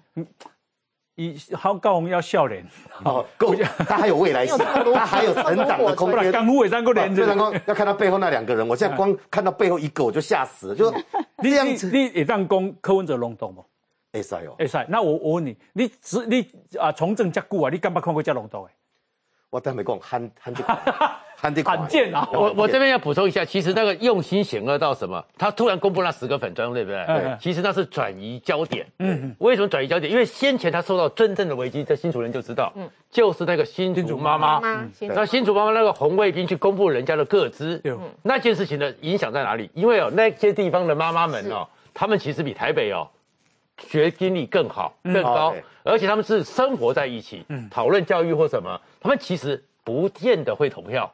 高虹要笑脸他还有未来性，他还有成长的空间。 刚胡伟三个连着， 要看到背后那2个人，我现在光看到背后1个我就吓死了。就你这样子，你也让攻柯文哲笼统吗？ 会使哦， 会使。那我问你，你从政这久啊，你敢不看过这笼统的？ 我等下没讲，罕见啊！ 我这边要补充一下，其实那个用心险恶到什么？他突然公布那10个粉专，对不对？对。其实那是转移焦点。为什么转移焦点？因为先前他受到真正的危机，这新竹人就知道，就是那个新竹妈妈。那新竹妈妈那个红卫兵去公布人家的个资，那件事情的影响在哪里？因为那些地方的妈妈们他们其实比台北学经历更好、更高，而且他们是生活在一起，讨论教育或什么，他们其实不见得会投票。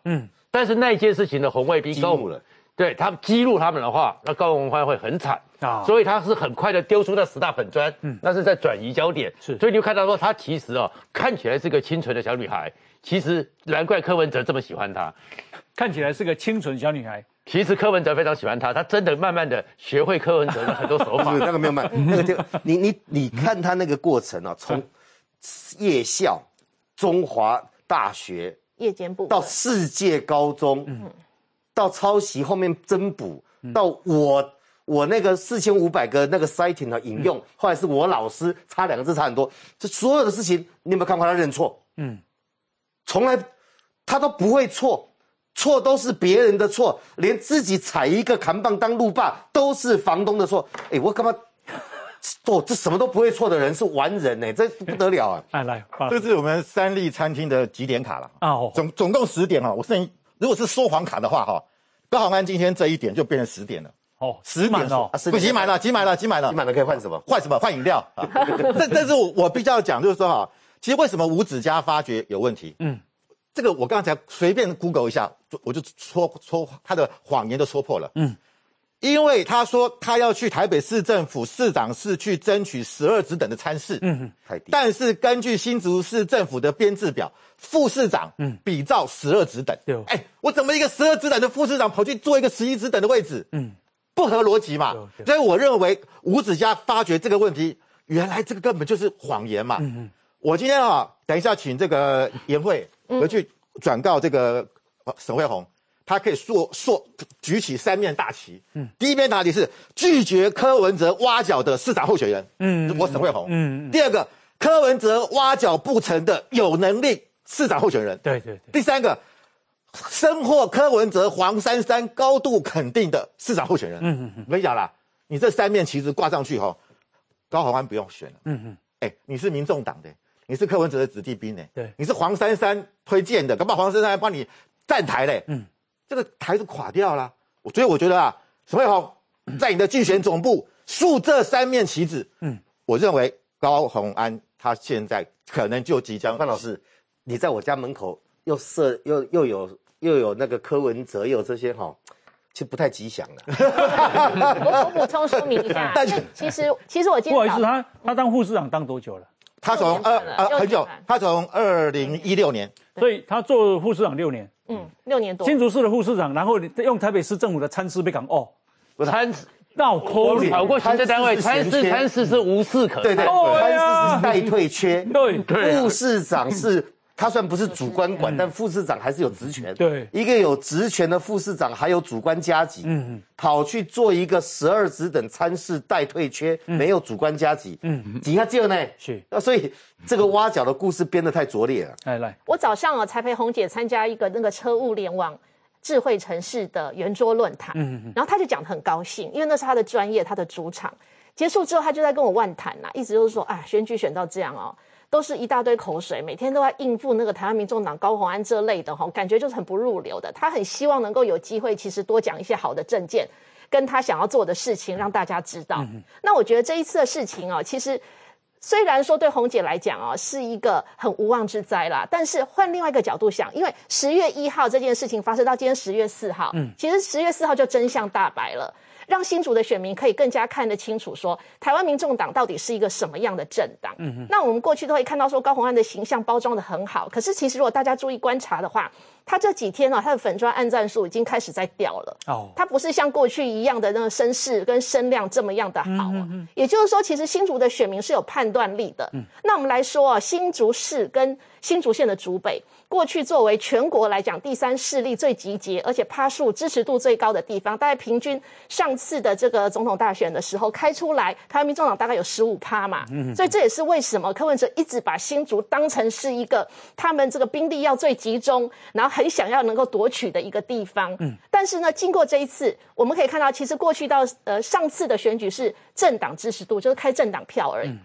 但是那件事情的红卫兵激怒了， 对他们激怒他们的话，那高虹安会很惨啊，所以他是很快的丢出那10大粉砖，那是在转移焦点，所以你就看到说他其实看起来是个清纯的小女孩，其实难怪柯文哲这么喜欢她， 看起来是个清纯小女孩。 其实柯文哲非常喜欢他，他真的慢慢的学会柯文哲的很多手法。 那个没有慢，那个你看他那个过程啊，从夜校、中华大学、 夜间部到世界高中，到抄袭后面增补，到我那个4500个那个 citing 的引用，后来是我老师差2个字差很多，这所有的事情你有没有看过他认错？从来他都不会错。错都是别人的错，连自己踩一个扛棒当路霸都是房东的错。我干嘛？这什么都不会错的人是完人这不得了啊！ 来， 这是我们3立餐厅的几点卡了啊，总共10点我剩如果是说谎卡的话高虹安今天这一点就变成10点了。10点不挤满了，挤满了可以换什么？ 换什么？换饮料啊！但是我必须要讲，就是说其实为什么吴子嘉发觉有问题？这个我刚才随便 Google 一下，我就戳他的谎言都戳破了。因为他说他要去台北市政府市长室去争取12职等的参事，但是根据新竹市政府的编制表，副市长比照12职等。我怎么一个12职等的副市长跑去做一个11职等的位置？不合逻辑嘛。所以我认为吴子嘉发觉这个问题，原来这个根本就是谎言嘛。我今天等一下请这个颜慧回去转告这个沈慧虹，他可以举起3面大旗。第一面大旗是拒绝柯文哲挖角的市长候选人，我沈慧虹。第二个，柯文哲挖角不成的有能力市长候选人。 对。 第三个，深获柯文哲黄珊珊高度肯定的市长候选人。我跟你讲啦，你这3面旗子挂上去高虹安不用选了。你是民众党的。你是柯文哲的子弟兵对， 你是黄珊珊推荐的，搞不好黄珊珊还帮你站台嘞，这个台就垮掉了。所以我觉得沈慧虹在你的竞选总部竖这3面旗子，我认为高虹安他现在可能就即将。 范老师，你在我家门口又有那个柯文哲，又有这些其实不太吉祥的。 我补充说明一下，其实我今天不好意思，他当副市长当多久了？ 他从很久，他从2016年， 所以他做副市长6年 ，6年多。 新竹市的副市长，然后用台北市政府的参事被讲参闹抠脸， 跑过行政单位，参事是无事可对，参事是待退缺， 对， 副市长是。他虽然不是主官管，但副市长还是有职权。 对， 一个有职权的副市长还有主官加级，跑去做一个12职等参事待退缺，没有主官加级，几下就呢？ 是， 所以这个挖角的故事编得太拙劣了。 来， 我早上才陪红姐参加一个那个车务联网智慧城市的圆桌论坛，然后他就讲得很高兴，因为那是他的专业，他的主场。结束之后，他就在跟我万谈一直就是说选举选到这样都是一大堆口水，每天都在应付那个台湾民众党高虹安这类的感觉就是很不入流的。他很希望能够有机会，其实多讲一些好的政见，跟他想要做的事情，让大家知道。那我觉得这一次的事情其实虽然说对红姐来讲是一个很无妄之灾啦，但是换另外一个角度想，因为10月1号这件事情发生到今天10月4号，其实10月4号就真相大白了。让新竹的选民可以更加看得清楚说台湾民众党到底是一个什么样的政党。那我们过去都会看到说高虹安的形象包装得很好，可是其实如果大家注意观察的话，他这几天他的粉专按赞数已经开始在掉了。他不是像过去一样的那个声势跟声量这么样的好。也就是说其实新竹的选民是有判断力的。那我们来说新竹市跟新竹县的竹北，过去作为全国来讲第3势力最集结而且趴数支持度最高的地方，大概平均上次的这个总统大选的时候开出来台湾民众党大概有15%嘛。所以这也是为什么柯文哲一直把新竹当成是一个他们这个兵力要最集中，然后很想要能够夺取的一个地方。但是呢经过这一次我们可以看到，其实过去到上次的选举是政党支持度，就是开政党票而已。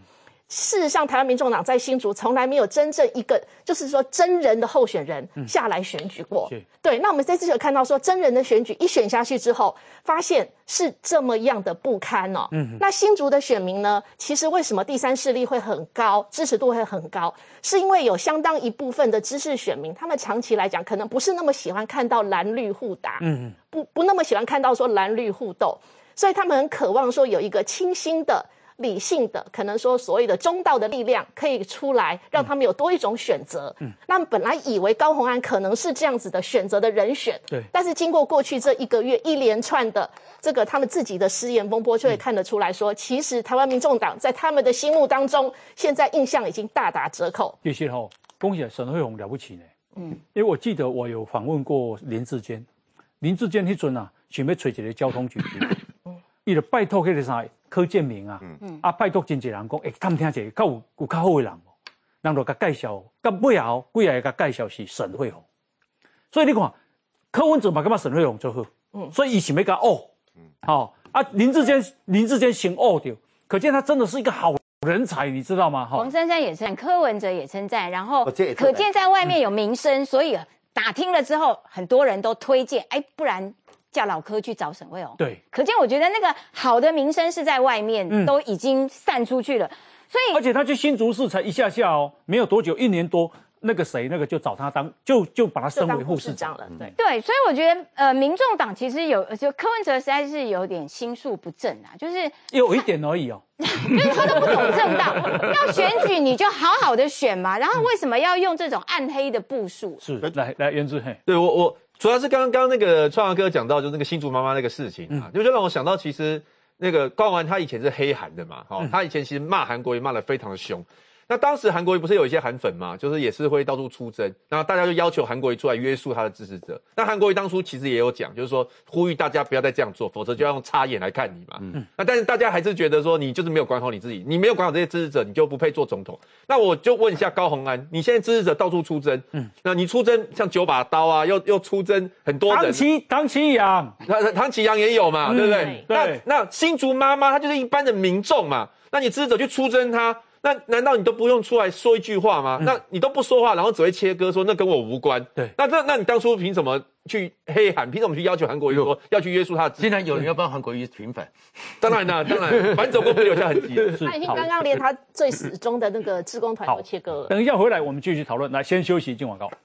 事实上，台湾民众党在新竹从来没有真正一个，就是说真人的候选人下来选举过。对，那我们这次有看到说，真人的选举一选下去之后，发现是这么样的不堪哦。那新竹的选民呢，其实为什么第三势力会很高，支持度会很高，是因为有相当一部分的知识选民，他们长期来讲可能不是那么喜欢看到蓝绿互打，不那么喜欢看到说蓝绿互斗，所以他们很渴望说有一个清新的、理性的，可能说所谓的中道的力量可以出来，让他们有多一种选择。那么本来以为高虹安可能是这样子的选择的人选，对。但是经过过去这1个月一连串的这个他们自己的失言风波，就会看得出来说，其实台湾民众党在他们的心目当中，现在印象已经大打折扣。 其实恭喜沈慧虹了不起呢。因为我记得我有访问过林智坚那阵啊，想要找一个交通局。伊就拜托迄个啥柯建明啊，拜托真济人讲，探听者，有较好的人无？人就甲介绍，到尾后几个甲介绍是沈慧虹。所以你看，柯文哲嘛感觉沈慧虹最好，所以伊想要甲林智坚先掉，可见他真的是一个好人才，你知道吗？ 黄珊珊也称赞，柯文哲也称赞，然后可见在外面有名声，所以打听了之后，很多人都推荐，不然叫老柯去找沈慧虹。对，可见我觉得那个好的名声是在外面，都已经散出去了。所以，而且他去新竹市才一下哦，没有多久，1年多，那个就找他当，就把他升为副市长了。 对，所以我觉得民众党其实就柯文哲实在是有点心术不正啊，就是有一点而已哦。 就是他都不懂正道，要选举你就好好的选嘛，然后为什么要用这种暗黑的步数？ 是，来袁志黑， 对我主要是刚刚那个创阳哥讲到，就是那个新竹妈妈那个事情啊，就让我想到，其实那个高虹安他以前是黑韩的嘛，他以前其实骂韩国瑜骂得非常的凶。那当时韩国瑜不是有一些韩粉嘛，就是也是会到处出征，然后大家就要求韩国瑜出来约束他的支持者。那韩国瑜当初其实也有讲，就是说呼吁大家不要再这样做，否则就要用插眼来看你嘛。那但是大家还是觉得说你就是没有管好你自己，你没有管好这些支持者，你就不配做总统。那我就问一下高虹安，你现在支持者到处出征，那你出征像9把刀啊，又出征很多人， 唐启阳也有嘛，对不对？那新竹妈妈她就是一般的民众嘛，那你支持者去出征她。那难道你都不用出来说一句话吗？那你都不说话，然后只会切割说那跟我无关。对，那你当初凭什么去黑韩？凭什么去要求韩国瑜说要去约束他？ 竟然有人要帮韩国瑜平反？ 当然啦，反走过不留下痕迹。 他已经刚刚连他最始终的那个志工团都切割了。 等一下回来我们继续讨论。来，先休息，进广告。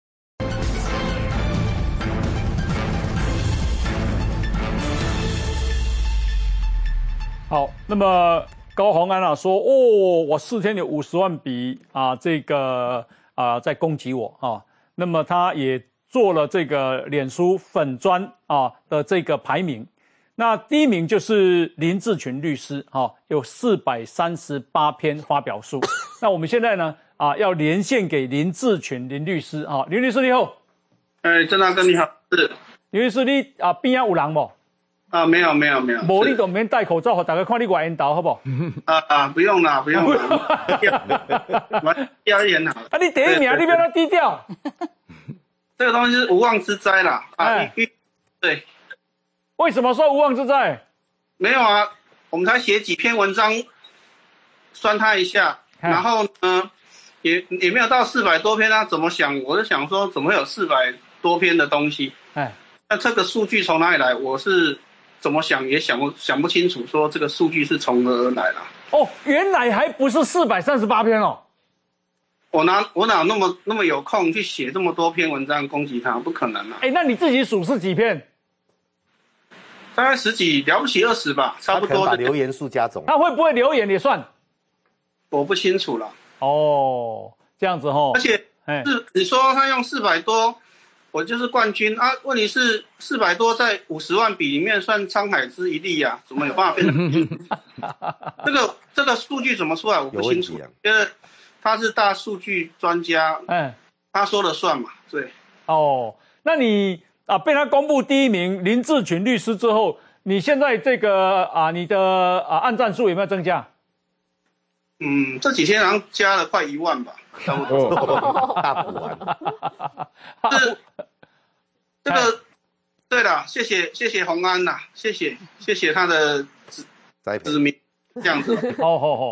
好，那么。高虹安说：“我4天有50万笔在攻击我那么他也做了这个脸书粉专的这个排名。那第1名就是林志群律师有438篇发表书。那我们现在呢要连线给林志群林律师林律师你好。 郑大哥你好，是林律师你边有人不？” 没有。 无你都免戴口罩，给大家看你外烟道，好不好？ 不用啦。低一点好。 你第1名，你不要那低调。 这个东西是无妄之灾啦。对。 为什么说无妄之灾？ 没有啊，我们才写几篇文章，酸他一下，然后呢，也没有到400多篇啊。怎么想？我就想说，怎么会有400多篇的东西？那这个数据从哪里来？我是。怎么想也想不清楚，说这个数据是从何而来啦？ 原来还不是438篇哦。 我哪那么有空去写这么多篇文章攻击他？不可能啊！ 那你自己数是几篇？ 大概10几，了不起20吧，差不多。 把留言数加总， 他会不会留言也算？ 我不清楚了。 这样子而且你说他用400多。我就是冠军啊！问题是400多在50万笔里面算沧海之一粟啊，怎么有办法变成？这个数据怎么出来？我不清楚，因为他是大数据专家，他说了算嘛，对。 那你被他公布第1名林志群律师之后，你现在这个你的按赞数有没有增加？ 这几天好像加了快1万吧，差不多。 大补完。 这个，对了，谢谢虹安呐，谢谢他的指明，这样子。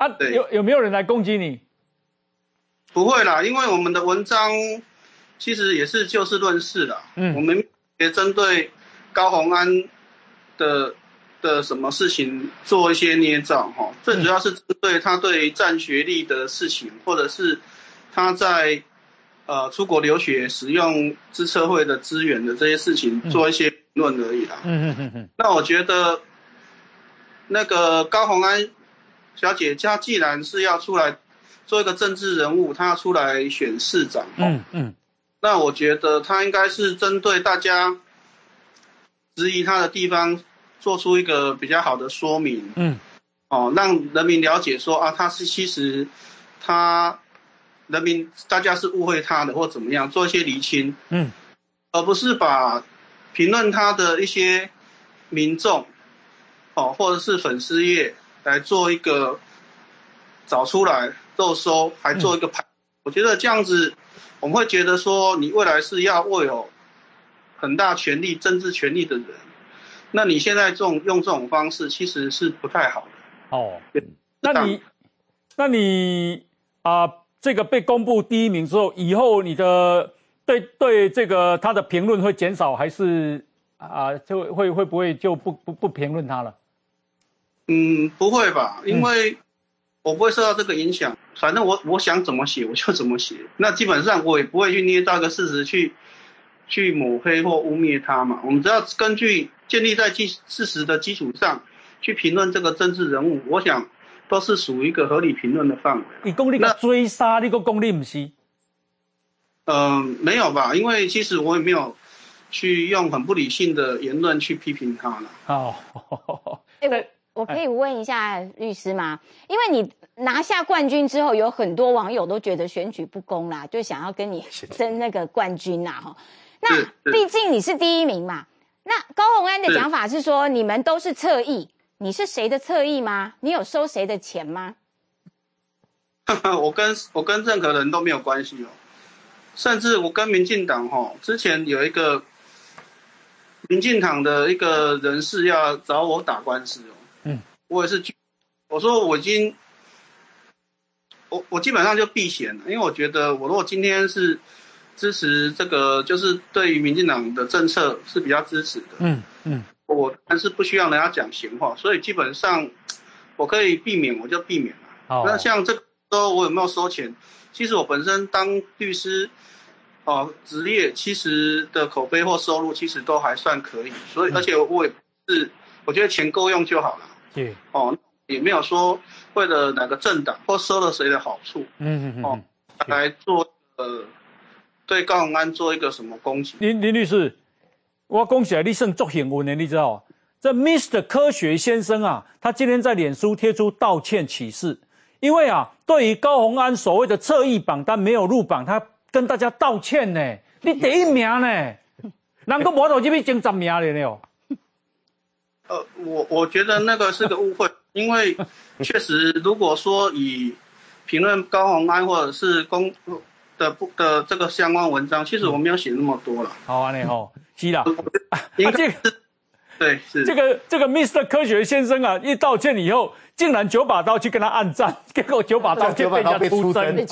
啊，有没有人来攻击你？ 不会啦，因为我们的文章其实也是就事论事啦。我们也针对高虹安的什么事情做一些捏造哈，最主要是针对他对占学历的事情，或者是他在出国留学使用资策会的资源的这些事情做一些评论而已啦。那我觉得那个高虹安小姐，她既然是要出来做一个政治人物，她要出来选市长，那我觉得她应该是针对大家质疑她的地方，做出一个比较好的说明，让人民了解说啊，她是其实人民大家是误会她的或怎么样，做一些厘清，而不是把评论她的一些民众，或者是粉丝页来做一个找出来肉搜，还做一个排。我觉得这样子，我们会觉得说，你未来是要握有很大权力、政治权力的人，那你现在用这种方式，其实是不太好的。 那你这个被公布第一名之后，以后你的对这个他的评论会减少，还是就会不会就不评论他了？ 不会吧，因为我不会受到这个影响。反正我想怎么写我就怎么写，那基本上我也不会去捏造一个事实去抹黑或污蔑他嘛。我们只要根据建立在事实的基础上去评论这个政治人物，我想都是属于一个合理评论的范围。 你讲你个追杀，你个讲你不是？ 没有吧，因为其实我也没有去用很不理性的言论去批评他了。 我可以问一下律师吗？因为你拿下冠军之后，有很多网友都觉得选举不公啦，就想要跟你争那个冠军啦。那毕竟你是第一名嘛。那高虹安的讲法是说，你们都是侧翼，你是谁的侧翼吗？你有收谁的钱吗？ 我跟任何人都没有关系哦，甚至我跟民进党之前有一个民进党的一个人士要找我打官司哦。我也是，我说我已经，我基本上就避嫌了，因为我觉得我如果今天是支持这个，就是对于民进党的政策是比较支持的，我但是不需要人家讲闲话，所以基本上我可以避免我就避免了。那像这个说我有没有收钱，其实我本身当律师，职业其实的口碑或收入其实都还算可以，所以而且我也是我觉得钱够用就好了。也没有说为了哪个政党或收了谁的好处，来做对高虹安做一个什么攻击。 林律师，我讲起来你算足幸运的，你知道这 Mr. 科学先生啊，他今天在脸书贴出道歉启事，因为对于高虹安所谓的侧翼榜单没有入榜，他跟大家道歉呢。你第一名呢，人都无到这边前10名了。 我觉得那个是个误会，因为确实，如果说以评论高虹安或者是的这个相关文章，其实我没有写那么多了。 好是啦， 对，是这个 Mr. 科学先生啊，一道歉以后，竟然9把刀去跟他按赞，结果9把刀就被人家出征，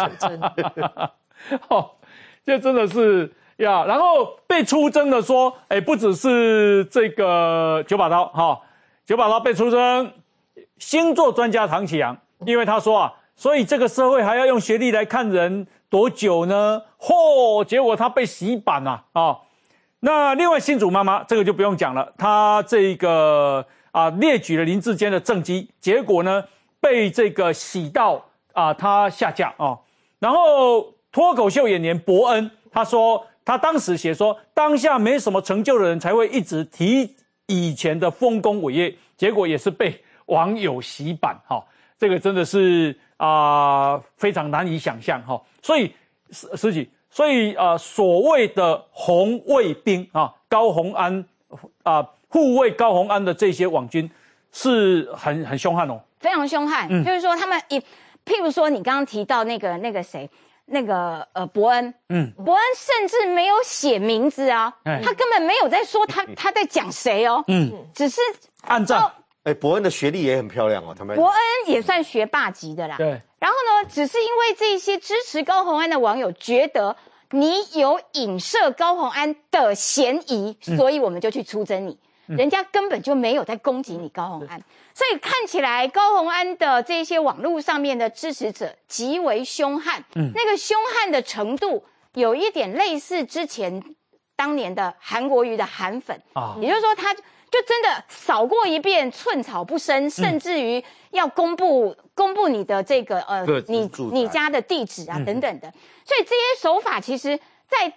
这真的是。然后被出征的说，不只是这个9把刀9把刀被出征，星座专家唐启阳，因为他说所以这个社会还要用学历来看人多久呢？结果他被洗版了那另外新竹妈妈这个就不用讲了，他这个列举了林智坚的政绩，结果呢被这个洗到他下架然后脱口秀演员伯恩他说。他当时写说，当下没什么成就的人才会一直提以前的丰功伟业，结果也是被网友洗版这个真的是非常难以想象所以师姐，所以所谓的红卫兵高虹安护卫高虹安的这些网军是很凶悍非常凶悍，就是说他们譬如说你刚刚提到那个谁。伯恩，伯恩甚至没有写名字他根本没有在说他在讲谁只是按赞， 伯恩的学历也很漂亮哦，他们伯恩也算学霸级的啦。 对。 然后呢，只是因为这些支持高虹安的网友觉得你有影射高虹安的嫌疑，所以我们就去出征你。人家根本就没有在攻击你高虹安，所以看起来高虹安的这些网络上面的支持者极为凶悍。那个凶悍的程度有一点类似之前当年的韩国瑜的韩粉啊，也就是说他就真的扫过一遍，寸草不生，甚至于要公布你的这个你家的地址啊等等的。所以这些手法其实在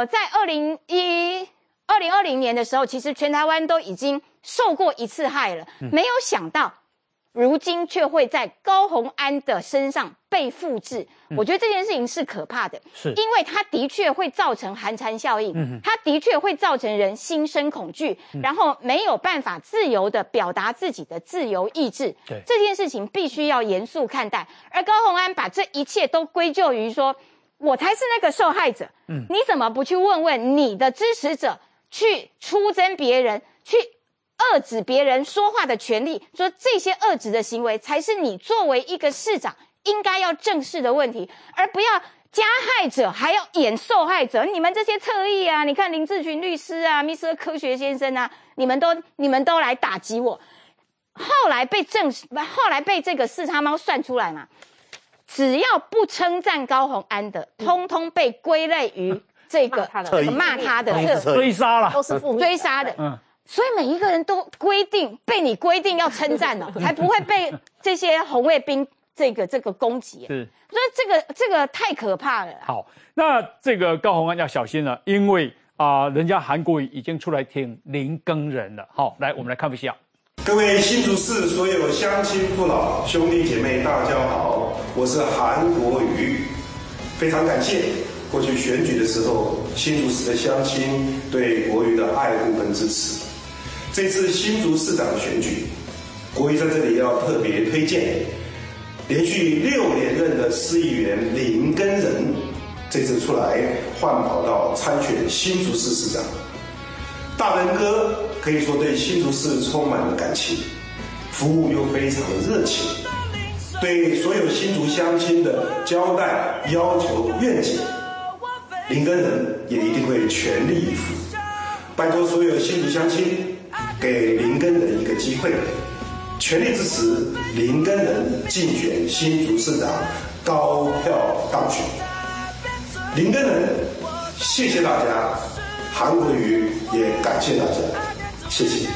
2020年的时候，其实全台湾都已经受过一次害了，没有想到如今却会在高虹安的身上被复制。我觉得这件事情是可怕的，是因为它的确会造成寒蝉效应，它的确会造成人心生恐惧，然后没有办法自由的表达自己的自由意志。对这件事情必须要严肃看待。而高虹安把这一切都归咎于说，我才是那个受害者，你怎么不去问问你的支持者？去出征别人，去遏制别人说话的权利，说这些遏制的行为才是你作为一个市长应该要正视的问题，而不要加害者还要演受害者。你们这些侧翼啊，你看林志群律师啊，Mr. 科学先生啊，你们都来打击我。后来被这个四叉猫算出来嘛，只要不称赞高虹安的，通通被归类于这个骂他的追杀了， 都是负面追杀的。所以每一个人都被你规定要称赞了，才不会被这些红卫兵这个攻击。是，所以这个太可怕了。 好，那这个高虹安要小心了，因为人家韩国瑜已经出来挺林耕仁了。好，来我们来看一下。 各位新竹市所有乡亲父老兄弟姐妹，大家好，我是韩国瑜，非常感谢。过去选举的时候，新竹市的乡亲对国瑜的爱护跟支持。这次新竹市长的选举，国瑜在这里要特别推荐连续6连任的市议员林耕仁，这次出来换跑道参选新竹市市长。大仁哥可以说对新竹市充满了感情，服务又非常的热情，对所有新竹乡亲的交代、要求、愿景，林耕仁也一定会全力以赴。拜托所有新竹乡亲，给林耕仁一个机会，全力支持林耕仁竞选新竹市长，高票当选。林耕仁，谢谢大家，韩国瑜也感谢大家，谢谢。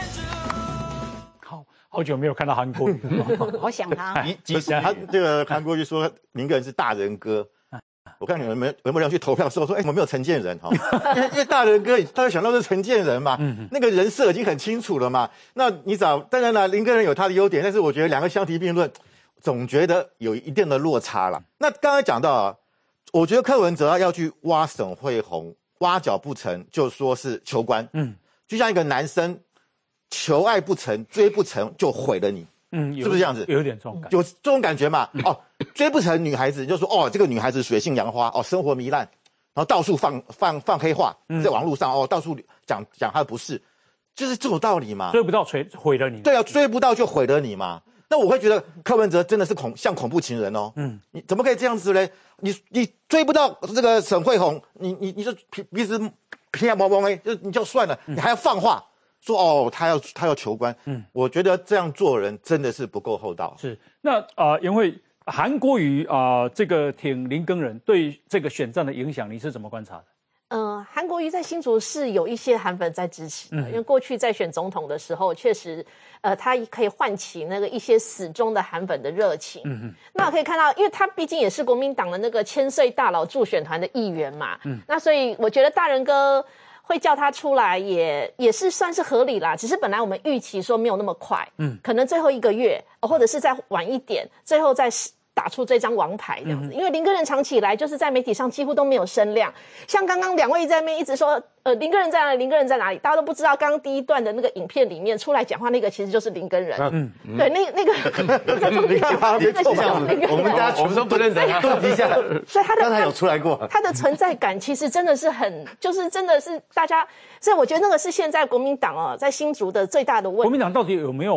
好久没有看到韩国瑜， 好想他。 他这个韩国瑜说林耕仁是大仁哥。我看你们有没有人去投票的时候说，我没有陈建仁哈，因为大仁哥大家想到是陈建仁嘛，那个人设已经很清楚了嘛。那你当然了，林耕仁有他的优点，但是我觉得两个相提并论，总觉得有一定的落差了。那刚才讲到我觉得柯文哲要去挖沈慧虹，挖角不成就说是求官，就像一个男生求爱不成，追不成就毁了你。是不是这样子？ 有点这种感觉，有这种感觉嘛？追不成女孩子就说这个女孩子水性杨花，生活糜烂，然后到处放黑话，在网络上到处讲她的不是，就是这种道理嘛。 追不到毁了你。 对啊，追不到就毁了你嘛。那我会觉得柯文哲真的是像恐怖情人哦。你怎么可以这样子嘞？你追不到这个沈慧虹，你就鼻子皮毛毛你就算了，你还要放话。说他要求官，我觉得这样做人真的是不够厚道。 是，那因为韩国瑜这个挺林耕仁对这个选战的影响，你是怎么观察的？ 韩国瑜在新竹市有一些韩粉在支持的，因为过去在选总统的时候，确实，他可以唤起那个一些死忠的韩粉的热情。那可以看到，因为他毕竟也是国民党的那个千岁大佬助选团的议员嘛，那所以我觉得大仁哥会叫他出来也是算是合理啦，只是本来我们预期说没有那么快，可能最后1个月，或者是再晚一点，最后再打出这张王牌这样子。因为林耕仁长期以来就是在媒体上几乎都没有声量，像刚刚2位在那边一直说林耕仁在哪里，林耕仁在哪里，大家都不知道。刚刚第一段的那个影片里面出来讲话那个其实就是林耕仁，对，那个你看他别错嘛，我们都不认得他， 所以他刚才有出来过， 他的存在感其实真的是很，就是真的是大家，所以我觉得那个是现在国民党在新竹的最大的问题。 国民党到底有没有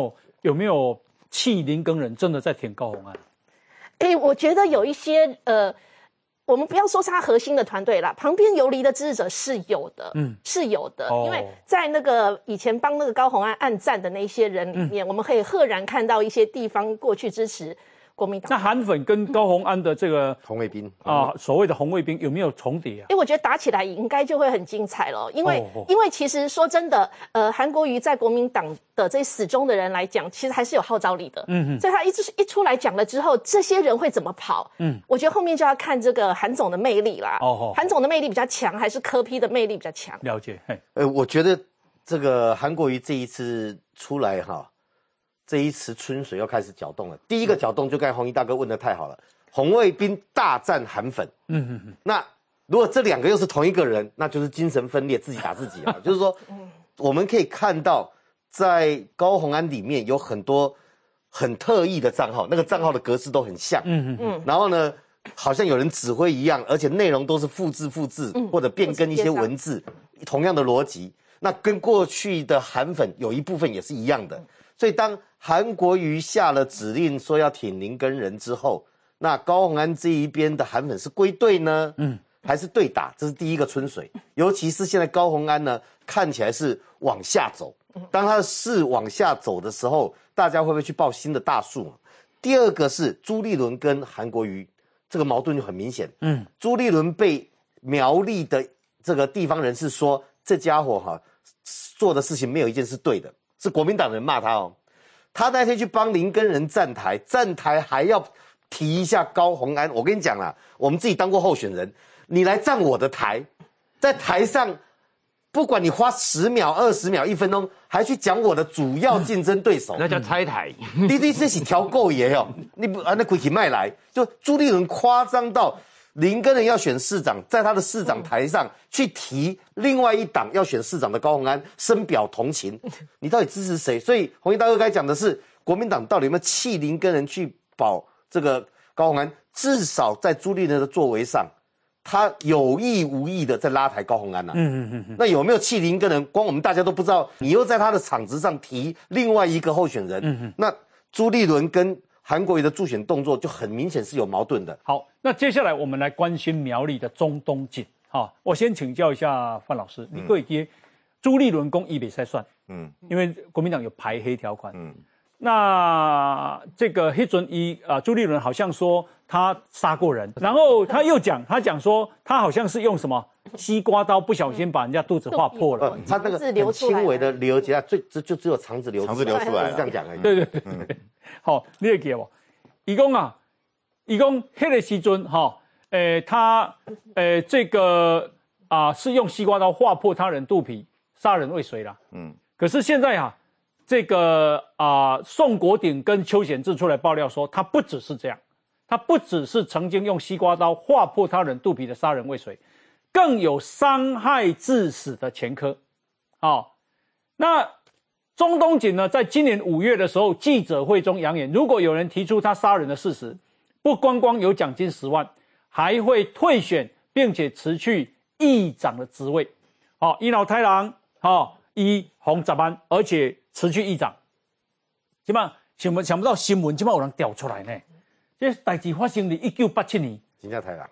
有没有弃林耕人真的在挺高虹安？ 我觉得有一些我们不要说是他核心的团队啦，旁边游离的支持者是有的，是有的，因为在那个以前帮那个高虹安按赞的那些人里面，我们可以赫然看到一些地方过去支持国民党。 那韩粉跟高虹安的这个红卫兵所谓的红卫兵有没有重叠啊？ 我觉得打起来应该就会很精彩了，因为其实说真的，韩国瑜在国民党的这死忠的人来讲，其实还是有号召力的。所以他一出来讲了之后，这些人会怎么跑？我觉得后面就要看这个韩总的魅力啦。韩总的魅力比较强，还是柯 P 的魅力比较强？ 了解。 我觉得这个韩国瑜这一次出来这一池春水又开始搅动了。第一个搅动就刚才弘毅大哥问的太好了，红卫兵大战韩粉。那如果这两个又是同一个人，那就是精神分裂，自己打自己啊。就是说，我们可以看到，在高虹安里面有很多很特异的账号，那个账号的格式都很像。然后呢，好像有人指挥一样，而且内容都是复制或者变更一些文字，同样的逻辑。那跟过去的韩粉有一部分也是一样的。所以当韩国瑜下了指令说要挺林耕人之后，那高虹安这一边的韩粉是归队呢，还是对打？这是第一个春水。尤其是现在高虹安呢，看起来是往下走。当他的势往下走的时候，大家会不会去抱新的大树？第二个是朱立伦跟韩国瑜这个矛盾就很明显。朱立伦被苗栗的这个地方人士说，这家伙做的事情没有一件是对的。是国民党人骂他他那天去帮林耕人站台还要提一下高虹安。我跟你讲啦，我们自己当过候选人，你来站我的台，在台上不管你花10秒、20秒、1分钟，还去讲我的主要竞争对手， 那叫拆台。 你这是调够也你不那鬼气卖来，就朱立伦夸张到。林耕人要选市长，在他的市长台上去提另外一党要选市长的高虹安，深表同情。你到底支持谁？所以弘毅大哥该讲的是，国民党到底有没有弃林耕人去保这个高虹安？至少在朱立伦的作为上，他有意无意的在拉抬高虹安那有没有弃林耕人？光我们大家都不知道。你又在他的场子上提另外一个候选人，那朱立伦跟韩国瑜的助选动作就很明显是有矛盾的。 好，那接下来我们来关心苗栗的中东锦。我先请教一下范老师，你对接朱立伦公一比赛算，因为国民党有排黑条款，那这个黑准朱立伦好像说他杀过人，然后他讲说他好像是用什么西瓜刀不小心把人家肚子划破了， 他那个很轻微的流血，就只有肠子流出来，这样讲而已。 对。好，你会记无？伊讲迄个时阵他这个是用西瓜刀划破他人肚皮，杀人未遂啦。可是现在这个宋国鼎跟邱显智出来爆料说，他不只是这样，他不只是曾经用西瓜刀划破他人肚皮的杀人未遂，更有伤害致死的前科。那中东锦呢，在今年5月的时候，记者会中扬言，如果有人提出他杀人的事实，不光有奖金10万，还会退选，并且辞去议长的职位。伊老太郎，以红10万，而且辞去议长。现在想不到新闻，现在有人调出来呢。这代志发生在1987年。 真正太郎。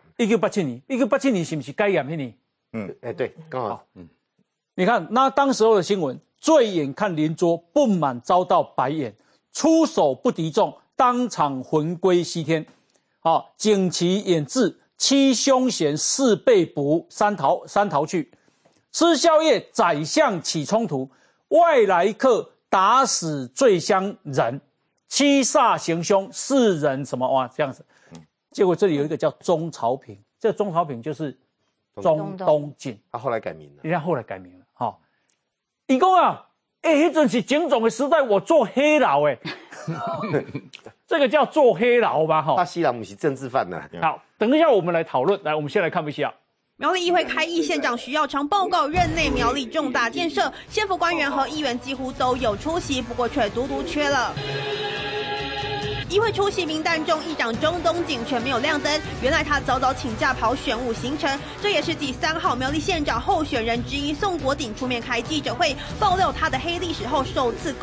1987年是不是改严那年？ 对，刚好。 你看，那当时候的新闻。醉眼看邻桌，不满遭到白眼，出手不敌众，当场魂归西天。警旗掩至，7凶嫌4被捕，3逃去。吃宵夜，宰相起冲突，外来客打死醉乡人，7煞行凶，4人什么这样子。结果这里有一个叫钟朝平，这个钟朝平就是中东锦， 他后来改名了。 人家后来改名了。伊讲那阵是警总的时代，我做黑牢这个叫做黑牢吧他西郎不是政治犯呢。 好，等一下我们来讨论。来，我们先来看一下。 苗栗议会开议，县长徐耀昌报告任内苗栗重大建设，县府官员和议员几乎都有出席，不过却独缺了。议会出席名单中，议长钟东锦却没有亮灯。原来他早请假跑选务行程。这也是第3号苗栗县长候选人之一宋国鼎出面开记者会，爆料他的黑历史后，首次公开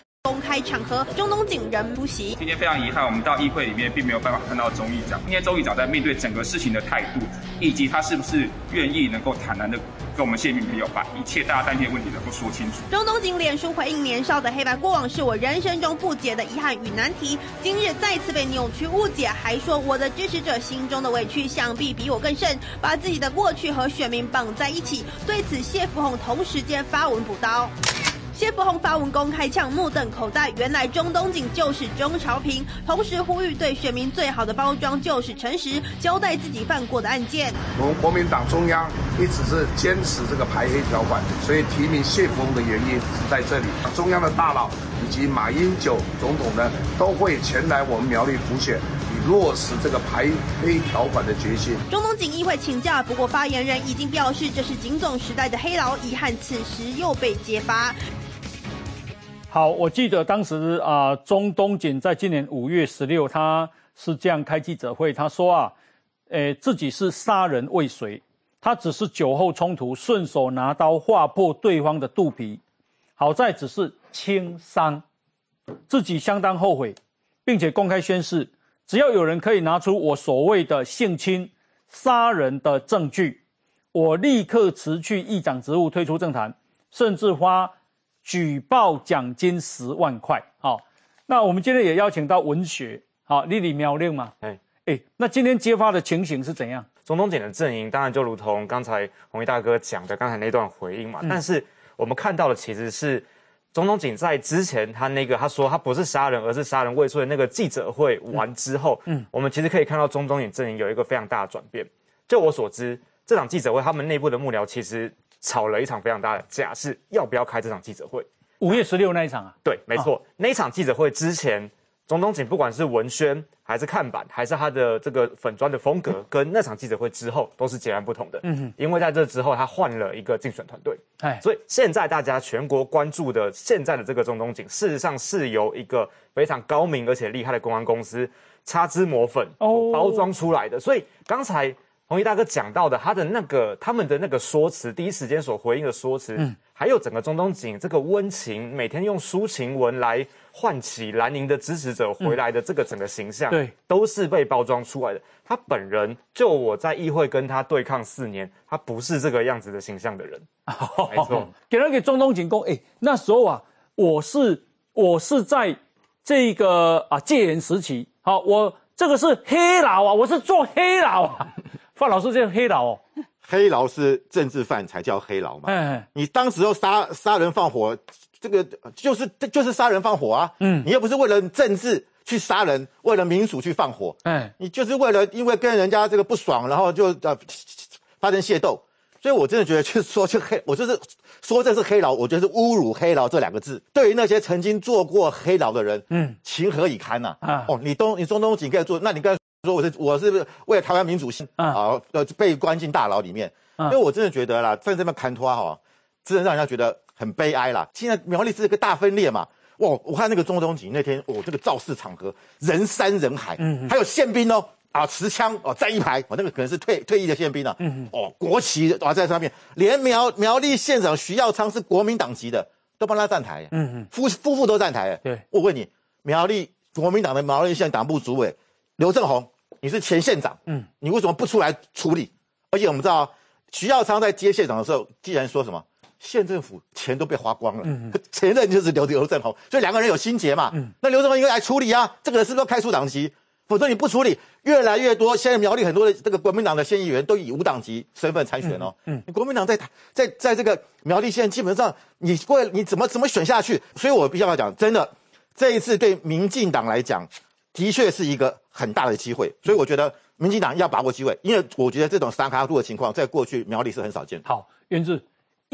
开场合，中东锦仍出席。 今天非常遗憾，我们到议会里面并没有办法看到钟议长。今天钟议长在面对整个事情的态度，以及他是不是愿意能够坦然的跟我们县民朋友把一切大家担心的问题能够说清楚。 中东锦脸书回应年少的黑白过往是我人生中不解的遗憾与难题，今日再次被扭曲误解，还说我的支持者心中的委屈想必比我更甚，把自己的过去和选民绑在一起。对此，谢福弘同时间发文补刀。谢福弘发文公开呛目瞪口呆，原来中东锦就是钟朝平，同时呼吁对选民最好的包装就是诚实，交代自己犯过的案件。 我们国民党中央一直是坚持这个排黑条款，所以提名谢福弘的原因是在这里。中央的大佬以及马英九总统呢，都会前来我们苗栗辅选，以落实这个排黑条款的决心。 中东锦议会请假，不过发言人已经表示这是警总时代的黑牢，遗憾此时又被揭发。 好，我记得当时钟东锦在今年5月16，他是这样开记者会，他说自己是杀人未遂，他只是酒后冲突，顺手拿刀划破对方的肚皮，好在只是轻伤，自己相当后悔，并且公开宣誓，只要有人可以拿出我所谓的性侵、杀人的证据，我立刻辞去议长职务，退出政坛，甚至花举报奖金10万块。好，那我们今天也邀请到文学，好，你里苗令嘛？那今天揭发的情形是怎样？ 中东锦的阵营当然就如同刚才弘毅大哥讲的刚才那段回应嘛，但是我们看到的其实是中东锦在之前他说他不是杀人，而是杀人未遂的那个记者会完之后，我们其实可以看到中东锦阵营有一个非常大的转变。就我所知，这场记者会他们内部的幕僚其实吵了一场非常大的架，是要不要开这场记者会。 5月16那一场啊？ 对，没错，那一场记者会之前，中东锦不管是文宣还是看板，还是他的这个粉专的风格，跟那场记者会之后都是截然不同的。因为在这之后，他换了一个竞选团队，所以现在大家全国关注的现在的这个中东锦，事实上是由一个非常高明而且厉害的公关公司擦脂抹粉包装出来的。所以刚才弘毅大哥讲到的，他们的那个说辞，第一时间所回应的说辞，还有整个中东锦这个温情，每天用抒情文来唤起蓝营的支持者回来的这个整个形象，对，都是被包装出来的。他本人，就我在议会跟他对抗4年，他不是这个样子的形象的人。没错， 给那个中东锦公，那时候啊，我是在这个戒严时期，好，我这个是黑牢啊，我是做黑牢啊。范老师，这黑牢哦， 黑牢是政治犯才叫黑牢嘛。你当时候杀人放火，这个就是杀人放火啊。你又不是为了政治去杀人，为了民主去放火。你就是为了因为跟人家这个不爽，然后就发生械斗。所以我真的觉得，就是说，我就是说这是黑牢，我觉得是侮辱黑牢这2个字。对于那些曾经做过黑牢的人，情何以堪呐！你中东锦可以做，那你刚才说我是为了台湾民主性被关进大牢里面，所以我真的觉得啦，在这边看拖真的让人家觉得很悲哀啦。现在苗栗是一个大分裂嘛，我看那个中东锦那天，这个造势场合人山人海，还有宪兵持枪站一排，那个可能是退役的宪兵啊，国旗在上面，连苗栗县长徐耀昌是国民党籍的，都帮他站台，夫妇都站台。对，我问你，苗栗国民党的苗栗县党部主委刘正宏，你是前县长，你为什么不出来处理？而且我们知道，徐耀昌在接县长的时候，既然说什么县政府钱都被花光了，前任就是刘正宏，所以2个人有心结嘛。那刘正宏应该来处理啊，这个是不是要开除党籍？否则你不处理，越来越多。现在苗栗很多的这个国民党的县议员都以无党籍身份参选哦。国民党在这个苗栗县，基本上你怎么选下去？所以我必须要讲，真的这一次对民进党来讲，的确是一个很大的机会。所以我觉得民进党要把握机会，因为我觉得这种三卡度的情况，在过去苗栗是很少见的。 好，元志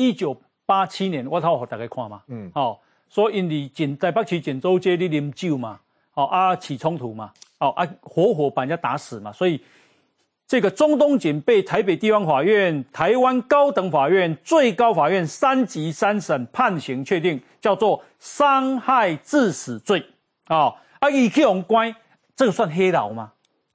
，1987年我头给大家看嘛，说因为在北市锦州街你啉酒嘛，起冲突嘛。活活把人家打死嘛，所以这个中东锦被台北地方法院、台湾高等法院、最高法院3级3审判刑确定，叫做伤害致死罪。以去用关，这个算黑牢吗？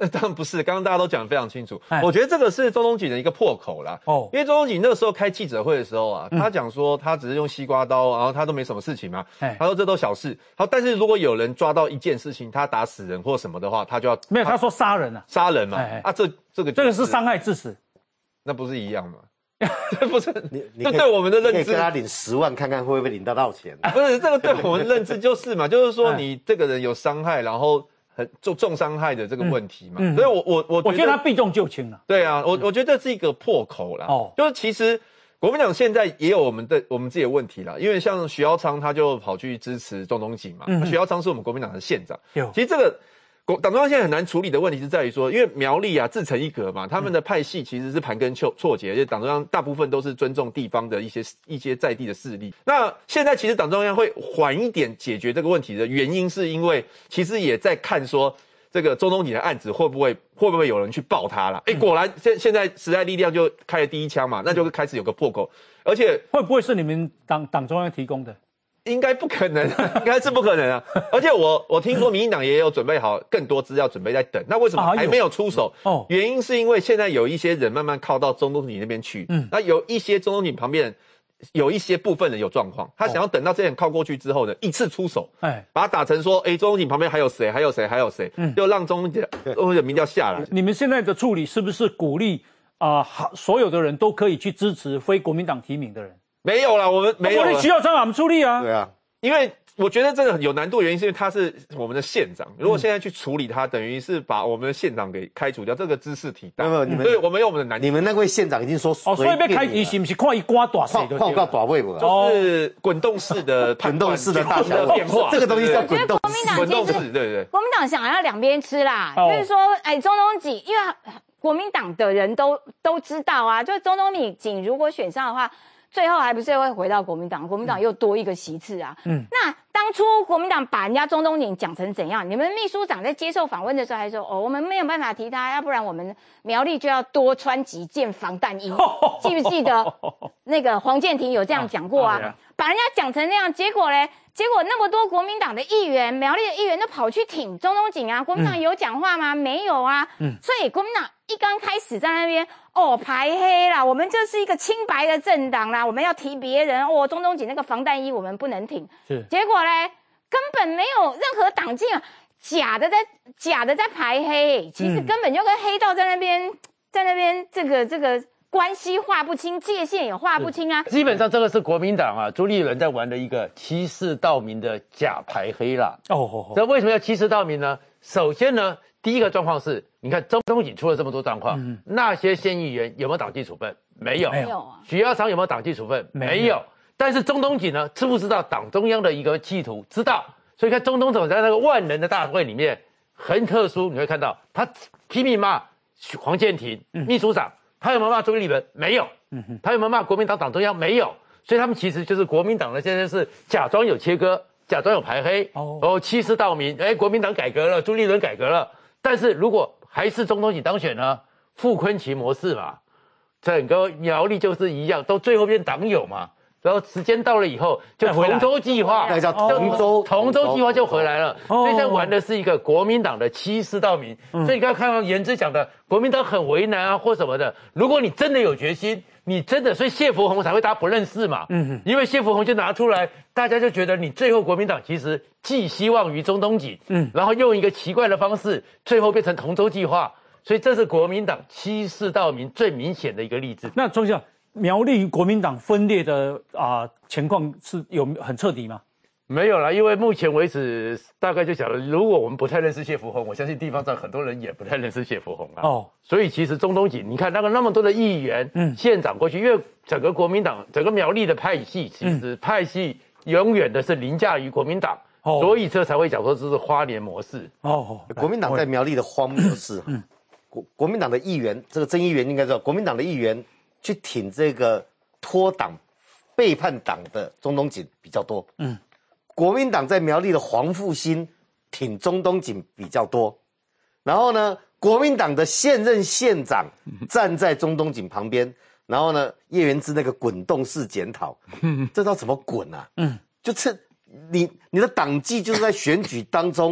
当然不是，刚刚大家都讲得非常清楚。我觉得这个是周东锦的一个破口啦。因为周东锦那个时候开记者会的时候啊，他讲说他只是用西瓜刀，然后他都没什么事情嘛。他说这都小事。好，但是如果有人抓到一件事情，他打死人或什么的话，他就要没有，他说杀人啊， 杀人嘛。这个是伤害致死， 那不是一样吗？这不是你对我们的认知， 可以跟他领10万，看看会不会领到钱。 不是这个对我们认知就是嘛，就是说你这个人有伤害，然后很重伤害的这个问题嘛。所以我觉得他避重就轻了。 对啊，我觉得这是一个破口啦。就是其实国民党现在也有我们自己的问题啦，因为像徐耀昌他就跑去支持周东锦嘛，徐耀昌是我们国民党的县长。其实这个。党中央现在很难处理的问题是在于说，因为苗栗啊自成一格嘛，他们的派系其实是盘根错节，而且党中央大部分都是尊重地方的一些在地的势力。那现在其实党中央会缓一点解决这个问题的原因，是因为其实也在看说这个周东锦的案子会不会有人去爆他啦？果然现在时代力量就开了第一枪嘛，那就开始有个破口，而且会不会是你们党中央提供的？ 应该不可能，应该是不可能啊！而且我听说民进党也有准备好更多资料，准备在等。那为什么还没有出手？原因是因为现在有一些人慢慢靠到周东锦那边去，那有一些周东锦旁边有一些部分人有状况，他想要等到这些人靠过去之后呢，一次出手，把他打成说，周东锦旁边还有谁，就让周东锦的民调下来。 你们现在的处理是不是鼓励所有的人都可以去支持非国民党提名的人？ 没有啦，我们没有。 我需要让我们处理啊。 对啊， 因为我觉得这个有难度的原因是因为他是我们的县长，如果现在去处理他，等于是把我们的县长给开除掉，这个知识体大。对，我们有我们的难度。 你们那位县长已经说所以被开除是不是看一瓜大谁？ 看到大位不？ 就是滚动式的滚动式的大小变化， 这个东西叫滚动式。 滚动式，对。 国民党想要两边吃啦，就是说，周东锦，因为国民党的人都知道啊，就周东锦如果选上的话。最后还不是会回到国民党，国民党又多一个席次啊。那当初国民党把人家周东锦讲成怎样？你们秘书长在接受访问的时候还说，我们没有办法提他，要不然我们苗栗就要多穿几件防弹衣。记不记得那个黄健庭有这样讲过啊？把人家讲成那样，结果那么多国民党的议员、苗栗的议员都跑去挺周东锦啊，国民党有讲话吗？没有啊。所以国民党一刚开始在那边排黑啦，我们就是一个清白的政党啦，我们要提别人周东锦那个防弹衣我们不能挺。结果嘞根本没有任何党纪啊，假的在排黑，其实根本就跟黑道在那边这个。关系划不清，界限也划不清啊！ 基本上这个是国民党朱立伦在玩的一个欺世盗名的假排黑啦。这为什么要欺世盗名呢？首先呢，第一个状况是，你看周东锦出了这么多状况，那些县议员有没有党纪处分？没有。许耀昌有没有党纪处分？没有。但是周东锦呢，知不知道党中央的一个企图？知道。所以看周东锦在那个万人的大会里面很特殊，你会看到他拼命骂黄健庭秘书长。他有没有骂朱立伦？没有。他有没有骂国民党党中央？没有。所以他们其实就是国民党的，现在是假装有切割，假装有排黑，欺世盗名。国民党改革了，朱立伦改革了。但是如果还是周东锦当选呢？傅崐萁模式嘛，整个苗栗就是一样，都最后变党友嘛。然后时间到了以后，就同舟计划， 那叫同舟计划就回来了。所以在玩的是一个国民党的欺世盗名。所以你刚才看到言之讲的，国民党很为难啊，或什么的。如果你真的有决心，你真的，所以谢福洪才会大家不认识嘛。因为谢福洪就拿出来，大家就觉得你最后国民党其实寄希望于周东锦，然后用一个奇怪的方式，最后变成同舟计划。所以这是国民党欺世盗名最明显的一个例子。 那钟校。苗栗国民党分裂的情况是有很彻底吗？ 没有啦，因为目前为止大概就讲了，如果我们不太认识谢福洪，我相信地方上很多人也不太认识谢福洪啊。所以其实周东锦，你看那么多的议员、县长过去，因为整个国民党、整个苗栗的派系，其实派系永远的是凌驾于国民党，所以这才会讲说这是花莲模式。 国民党在苗栗的荒谬是，国民党的议员，这个曾议员应该知道，国民党的议员。去挺这个脱党、背叛党的周东锦比较多。国民党在苗栗的黄复兴挺周东锦比较多。然后呢，国民党的现任县长站在周东锦旁边。然后呢，叶元之那个滚动式检讨，这叫怎么滚啊？就是你的党纪就是在选举当中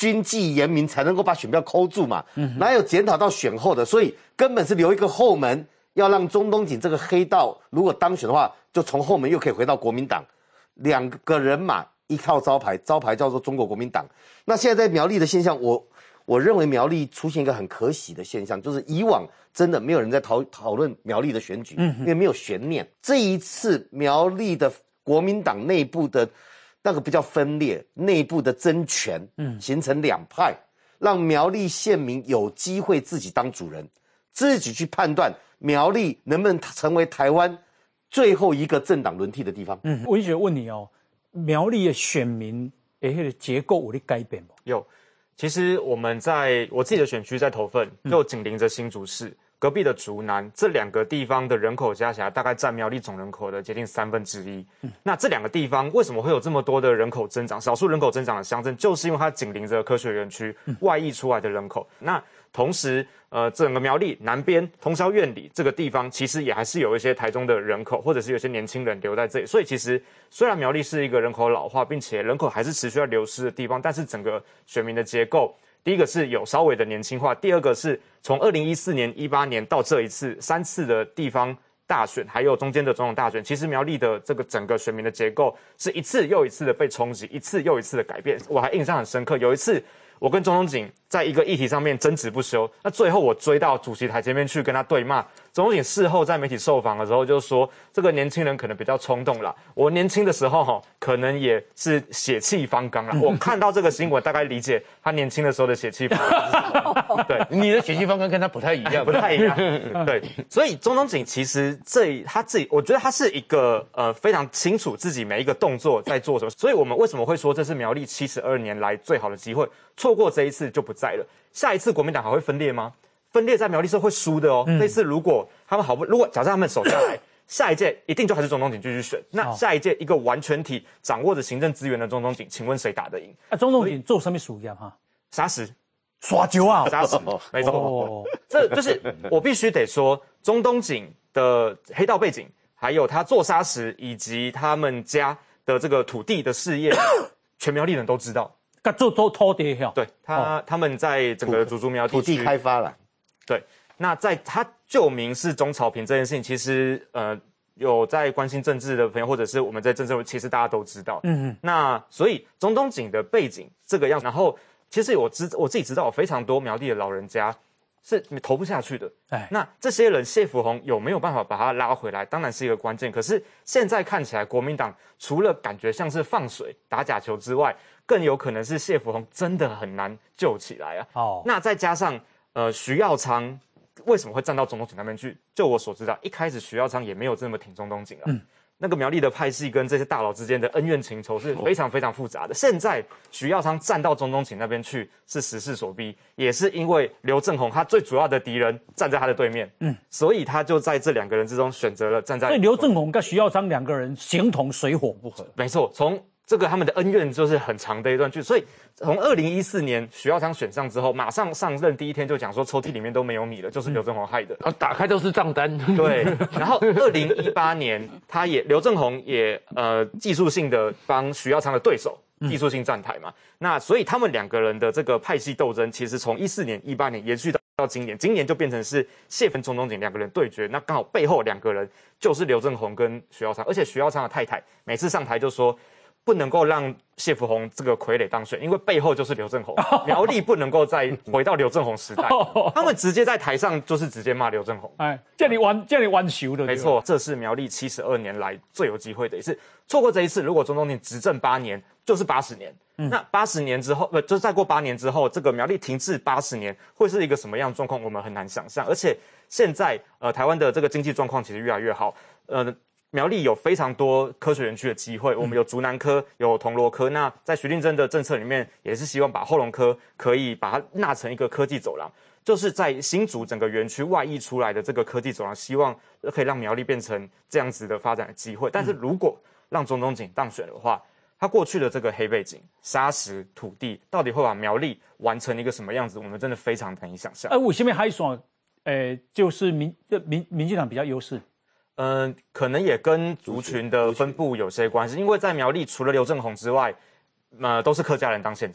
军纪严明才能够把选票抠住嘛，哪有检讨到选后的？所以根本是留一个后门，要让钟东锦这个黑道如果当选的话，就从后门又可以回到国民党。2个人马一套招牌叫做中国国民党。那现在在苗栗的现象，我认为苗栗出现一个很可喜的现象，就是以往真的没有人在讨论苗栗的选举，因为没有悬念。这一次苗栗的国民党内部的那个比较分裂，内部的争权，形成2派，让苗栗县民有机会自己当主人，自己去判断苗栗能不能成为台湾最后一个政党轮替的地方。 我一直问你哦，苗栗的选民的结构有在改变吗？ 有，其实我自己的选区在头份，就紧邻着新竹市。隔壁的竹南，这2个地方的人口加起来大概占苗栗总人口的接近1/3。那这2个地方为什么会有这么多的人口增长？少数人口增长的乡镇，就是因为它紧邻着科学园区，外溢出来的人口。那同时，整个苗栗南边通霄苑里这个地方，其实也还是有一些台中的人口，或者是有些年轻人留在这里。所以其实虽然苗栗是一个人口老化，并且人口还是持续要流失的地方，但是整个选民的结构，第一个是有稍微的年轻化，第二个是从2014年、18年到这一次3次的地方大选，还有中间的总统大选，其实苗栗的这个整个选民的结构是一次又一次的被冲击，一次又一次的改变。我还印象很深刻，有一次我跟钟东锦在一个议题上面争执不休，那最后我追到主席台前面去跟他对骂。钟东锦事后在媒体受访的时候就说，这个年轻人可能比较冲动啦，我年轻的时候可能也是血气方刚啦。我看到这个新闻，大概理解他年轻的时候的血气方刚。对， 你的血气方刚跟他不太一样， 不太一样。对，所以钟东锦其实他自己，我觉得他是一个非常清楚自己每一个动作在做什么。所以我们为什么会说这是苗栗72年来最好的机会？错过这一次就不在了。下一次国民党还会分裂吗？分裂在苗栗是会输的哦。这次如果他们如果假设他们守下来，下一届一定就还是钟东锦继续选。那下一届一个完全体掌握着行政资源的钟东锦，请问谁打得赢？ 钟东锦做什么属业哈？ 砂石、 耍酒啊， 砂石，没错。这就是我必须得说，钟东锦的黑道背景，还有他做砂石以及他们家的这个土地的事业，全苗栗人都知道。 做土地哈， 对他们在整个竹竹苗地区土地开发了， 对。那在他旧名是钟朝平这件事情，其实有在关心政治的朋友，或者是我们在政治，其实大家都知道。那所以钟东锦的背景这个样子，然后其实我自己知道有非常多苗栗的老人家是投不下去的。那这些人谢福弘有没有办法把他拉回来，当然是一个关键。可是现在看起来，国民党除了感觉像是放水打假球之外，更有可能是谢福弘真的很难救起来啊。那再加上徐耀昌为什么会站到钟东锦那边去？就我所知道，一开始徐耀昌也没有这么挺钟东锦啊。那个苗栗的派系跟这些大佬之间的恩怨情仇是非常非常复杂的。现在徐耀昌站到钟东锦那边去是时势所逼，也是因为刘正宏他最主要的敌人站在他的对面，所以他就在这2个人之中选择了站在。 所以刘正宏跟徐耀昌2个人形同水火不合。 没错，从这个他们的恩怨就是很长的一段剧，所以从2014年徐耀昌选上之后，马上上任第一天就讲说抽屉里面都没有米了，就是刘正宏害的， 打开都是账单。 对，然后2018年刘正宏也技术性的帮徐耀昌的对手技术性站台嘛，那所以他们2个人的这个派系斗争，其实从14年、18年延续到今年就变成是谢跟钟东锦2个人对决，那刚好背后2个人就是刘正宏跟徐耀昌，而且徐耀昌的太太每次上台就说，不能够让谢福弘这个傀儡当选，因为背后就是刘正宏，苗栗不能够再回到刘正宏时代。他们直接在台上就是直接骂刘正宏， 这里弯球的。 没错，这是苗栗72年来最有机会的一次。错过这一次，如果钟东锦执政8年，就是80年。那80年之后，就是再过8年之后，这个苗栗停滞80年，会是一个什么样的状况？我们很难想象。而且现在台湾的这个经济状况其实越来越好，苗栗有非常多科学园区的机会，我们有竹南科，有铜锣科。那在徐令珍的政策里面，也是希望把后龙科可以把它纳成一个科技走廊，就是在新竹整个园区外溢出来的这个科技走廊，希望可以让苗栗变成这样子的发展的机会。但是如果让钟东锦当选的话，他过去的这个黑背景、砂石、土地，到底会把苗栗玩成一个什么样子？我们真的非常难以想象。 为什么还说，就是民进党比较优势？ 可能也跟族群的分布有些关系，因为在苗栗除了刘正宏之外，都是客家人当县长。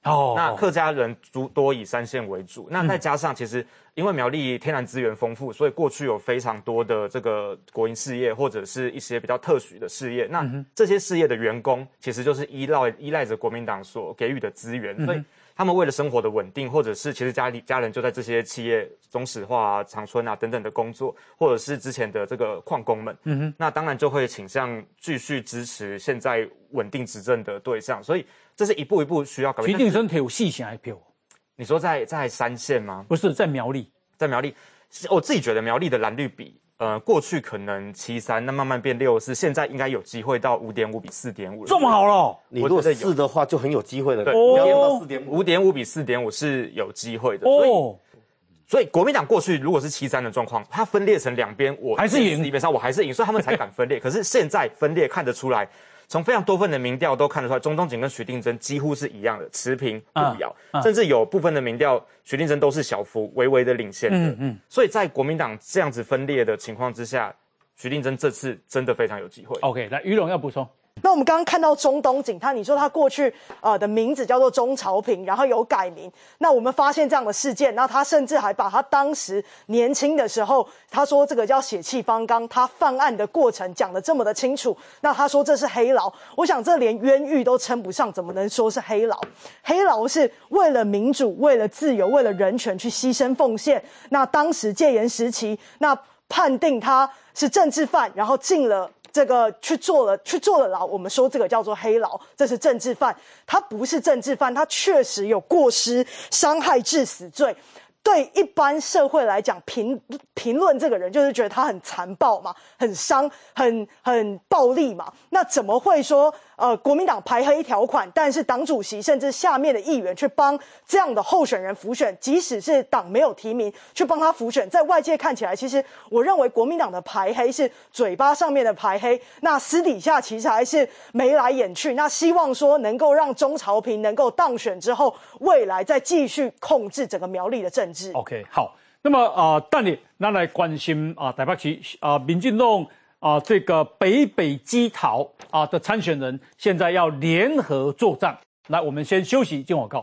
那客家人多以3线为主，那再加上其实因为苗栗天然资源丰富，所以过去有非常多的这个国营事业或者是一些比较特许的事业，那这些事业的员工其实就是依赖着国民党所给予的资源，所以他们为了生活的稳定，或者是其实家人就在这些企业中石化啊、长春啊等等的工作，或者是之前的这个矿工们，那当然就会倾向继续支持现在稳定执政的对象，所以这是一步一步需要改变。 徐定生有4成的票， 你说在3线吗？ 不是，在苗栗， 我自己觉得苗栗的蓝绿比。过去可能7-3，那慢慢变6-4，现在应该有机会到5.5比4.5了。 这么好了， 你如果4的话，就很有机会了。 对，5.5比4.5是有机会的。所以国民党过去如果是7-3的状况，它分裂成2边，我还是赢， 基本上我还是赢，所以他们才敢分裂。可是现在分裂看得出来。从非常多份的民调都看得出来，钟东锦跟徐定琛几乎是一样的，持平不摇，甚至有部分的民调，徐定琛都是小幅微微的领先的。所以在国民党这样子分裂的情况之下，徐定琛这次真的非常有机会。 OK， 来，于龙要补充。 那我们刚刚看到钟东锦，你说他过去的名字叫做钟朝平，然后有改名。那我们发现这样的事件，那他甚至还把他当时年轻的时候，他说这个叫血气方刚，他犯案的过程讲得这么的清楚。那他说这是黑牢，我想这连冤狱都称不上，怎么能说是黑牢？黑牢是为了民主、为了自由、为了人权去牺牲奉献。那当时戒严时期，那判定他是政治犯，然后进了。这个去坐了牢，我们说这个叫做黑牢，这是政治犯。他不是政治犯，他确实有过失伤害致死罪。对一般社会来讲，评论这个人就是觉得他很残暴嘛，很伤，很暴力嘛。那怎么会说国民党排黑条款，但是党主席甚至下面的议员去帮这样的候选人辅选，即使是党没有提名去帮他辅选，在外界看起来，其实我认为国民党的排黑是嘴巴上面的排黑，那私底下其实还是眉来眼去。那希望说能够让钟朝平能够当选之后，未来再继续控制整个苗栗的政治。 OK， 好，那么等下咱来关心台北市民进党这个北基桃的参选人现在要联合作战。来，我们先休息进广告。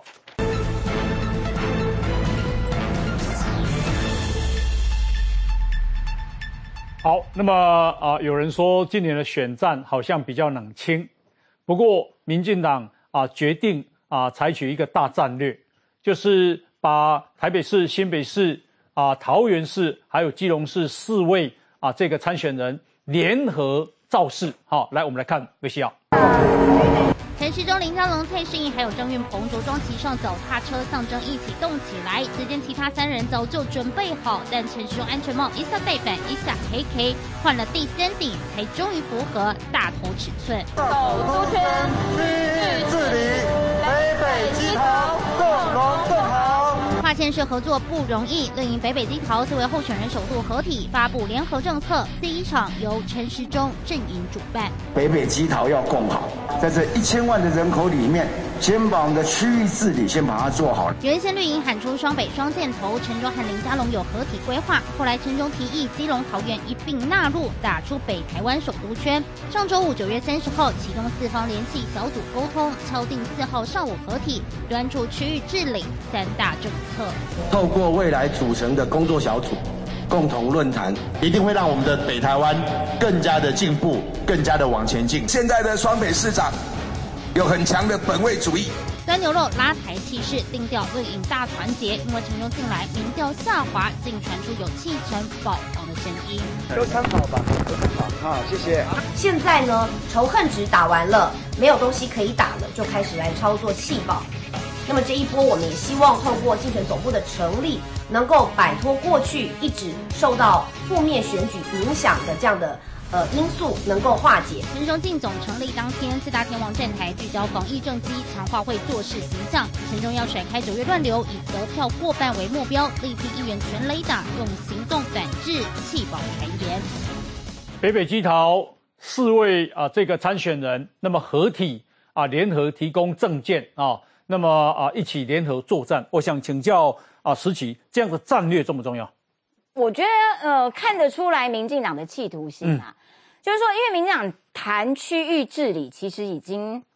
好，那么有人说今年的选战好像比较冷清，不过民进党决定采取一个大战略，就是把台北市、新北市、桃园市还有基隆市4位这个参选人联合造势。好，来我们来看维西亚。 陈时中、林佳龙、蔡适应还有郑运鹏着装骑上脚踏车，象征一起动起来。只见其他3人早就准备好，但陈时中安全帽一下戴反，一下黑 K， 换了第3顶才终于符合大头尺寸。 首都圈区域治理，北基桃共荣共好。 跨县市合作不容易，绿营北基桃4位候选人首度合体发布联合政策，第1场由陈时中阵营主办。 北基桃要共好，在这1000万的人口里面，先把我们的区域治理先把它做好。 原先绿营喊出双北双箭头，陈忠和林佳龙有合体规划，后来陈忠提议基隆桃园一并纳入，打出北台湾首都圈。上周5 9月30号启动4方联系小组沟通，敲定4号上午合体，端出区域治理3大政策。 透过未来组成的工作小组，共同论坛， 一定会让我们的北台湾更加的进步，更加的往前进。 现在的双北市长有很强的本位主义， 端牛肉拉抬气势，定调绿营大团结。因为陈忠进来，民调下滑，竟传出有弃城保皇的声音。 都参考吧，都参考。好，谢谢。 现在呢，仇恨值打完了，没有东西可以打了，就开始来操作弃保。那么这一波，我们也希望透过竞选总部的成立，能够摆脱过去一直受到负面选举影响的这样的因素，能够化解。 陈忠进总成立当天，4大天王站台聚焦防疫政绩，强化会做事形象。陈忠要甩开9月乱流，以得票过半为目标，力批议员全雷打，用行动反制弃保传言。 北基桃4位这个参选人，那么合体联合提供政见那么一起联合作战。我想请教时齐，这样的战略重不重要？ 我觉得看得出来民进党的企图心啊，就是说，因为民进党谈区域治理，其实已经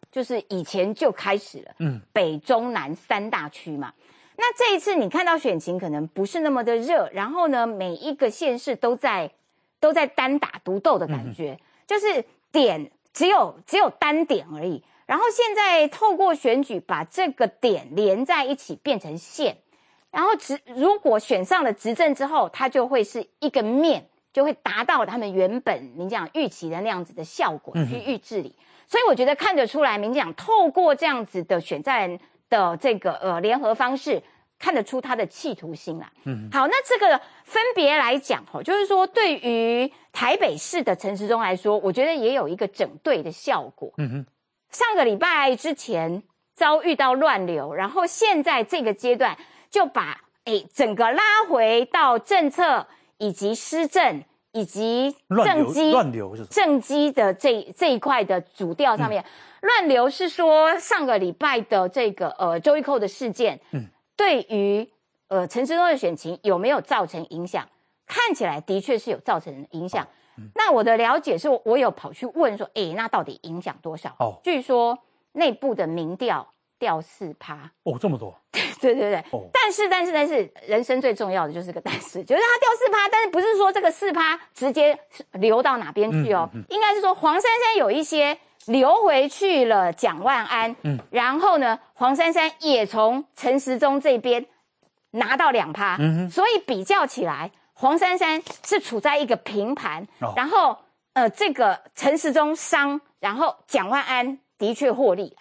就是以前就开始了，北中南3大区嘛。那这一次你看到选情可能不是那么的热，然后呢，每一个县市都在单打独斗的感觉，就是点只有单点而已。然后现在透过选举把这个点连在一起变成县，然后如果选上了执政之后，它就会是一个面，就会达到他们原本民进党预期的那样子的效果，区域治理。所以我觉得看得出来，民进党透过这样子的选战人的这个联合方式，看得出他的企图心啦。好，那这个分别来讲就是说对于台北市的陈时中来说，我觉得也有一个整队的效果。上个礼拜之前遭遇到乱流，然后现在这个阶段就把整个拉回到政策以及施政以及政绩的这一块的主调上面。乱流是说上个礼拜的这个周玉蔻的事件，对于陈时中的选情有没有造成影响？看起来的确是有造成影响。那我的了解是我有跑去问说，那到底影响多少？据说内部的民调掉4%。 这么多？ 对。但是，人生最重要的就是个但是，就是它掉4%，但是不是说这个4%直接流到哪边去哦？应该是说黄珊珊有一些流回去了蒋万安，然后呢，黄珊珊也从陈时中这边拿到2%，所以比较起来，黄珊珊是处在一个平盘，然后这个陈时中伤，然后蒋万安的确获利。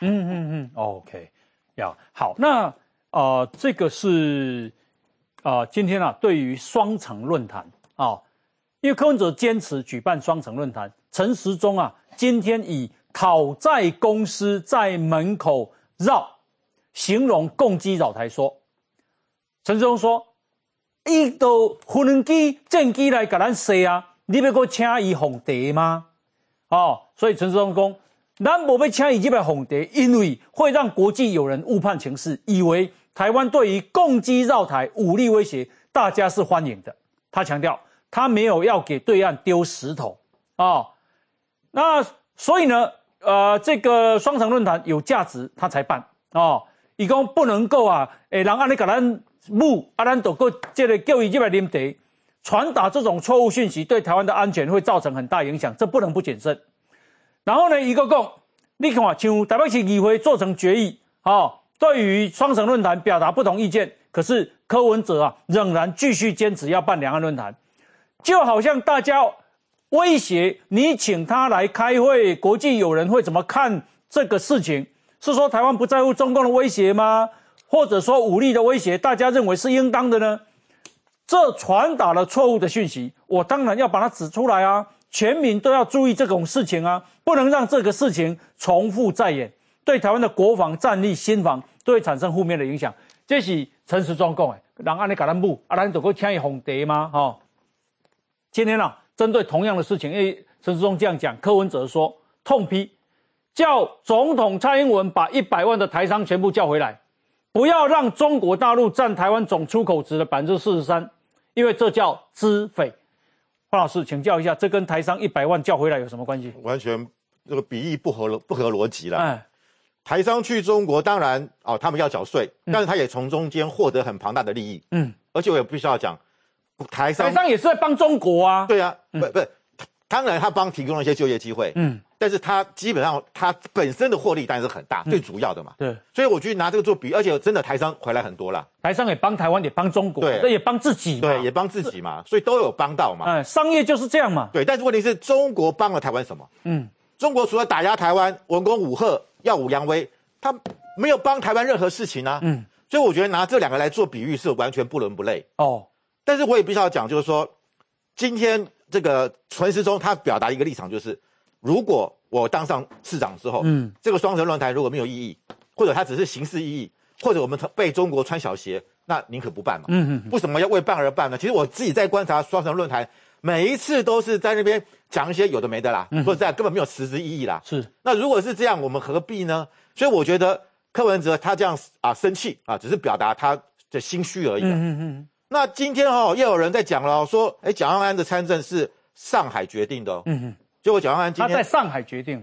OK， 好，那这个是今天对于双城论坛因为柯文哲坚持举办双城论坛，陈时中今天以讨债公司在门口绕，形容共机扰台说，陈时中说，伊都无人机、战机来给咱射你要给我请伊访台吗？所以陈时中说，咱没要请伊这边访台，因为会让国际有人误判情势，以为台湾对于共机绕台、武力威胁，大家是欢迎的。他强调，他没有要给对岸丢石头那所以呢，这个双城论坛有价值，他才办伊讲不能够人安尼给咱母咱就够这个叫伊这边啉茶，传达这种错误讯息，对台湾的安全会造成很大影响，这不能不谨慎。然后呢，伊个讲，你看像台北市议会做成决议对于双城论坛表达不同意见，可是柯文哲仍然继续坚持要办两岸论坛，就好像大家威胁你请他来开会，国际友人会怎么看这个事情？是说台湾不在乎中共的威胁吗？或者说武力的威胁，大家认为是应当的呢？这传达了错误的讯息，我当然要把它指出来全民都要注意这种事情不能让这个事情重复再演，对台湾的国防战力、心防都会产生负面的影响。这是陈时中讲的，人安尼给咱母咱就够请伊访台吗？今天针对同样的事情，因为陈时中这样讲，柯文哲说痛批，叫总统蔡英文把100万的台商全部叫回来，不要让中国大陆占台湾总出口值的43%，因为这叫资匪。黄老师，请教一下，这跟台商100万叫回来有什么关系？ 完全这个比喻不合逻辑啦。台商去中国，当然他们要缴税，但是他也从中间获得很庞大的利益。而且我也必须要讲，台商也是在帮中国对不，当然他提供了一些就业机会。但是他基本上他本身的获利当然是很大，最主要的嘛。对，所以我去拿这个做比，而且真的台商回来很多啦。 台商也帮台湾，也帮中国，对，也帮自己， 对，也帮自己嘛，所以都有帮到嘛。 商业就是这样嘛。 对，但是问题是中国帮了台湾什么？中国除了打压台湾、文攻武吓、耀武扬威，他没有帮台湾任何事情所以我觉得拿这两个来做比喻是完全不伦不类。但是我也必须要讲，就是说，今天这个陈时中他表达一个立场，就是如果我当上市长之后，这个双城论坛如果没有意义，或者它只是形式意义，或者我们被中国穿小鞋，那宁可不办嘛。为什么要为办而办呢？其实我自己在观察双城论坛，每一次都是在那边讲一些有的没的啦，或者在根本没有实质意义啦。是。那如果是这样，我们何必呢？所以我觉得柯文哲他这样生气只是表达他的心虚而已。那今天又有人在讲了，说蒋万安的参政是上海决定的结果蒋万安今天他在上海决定了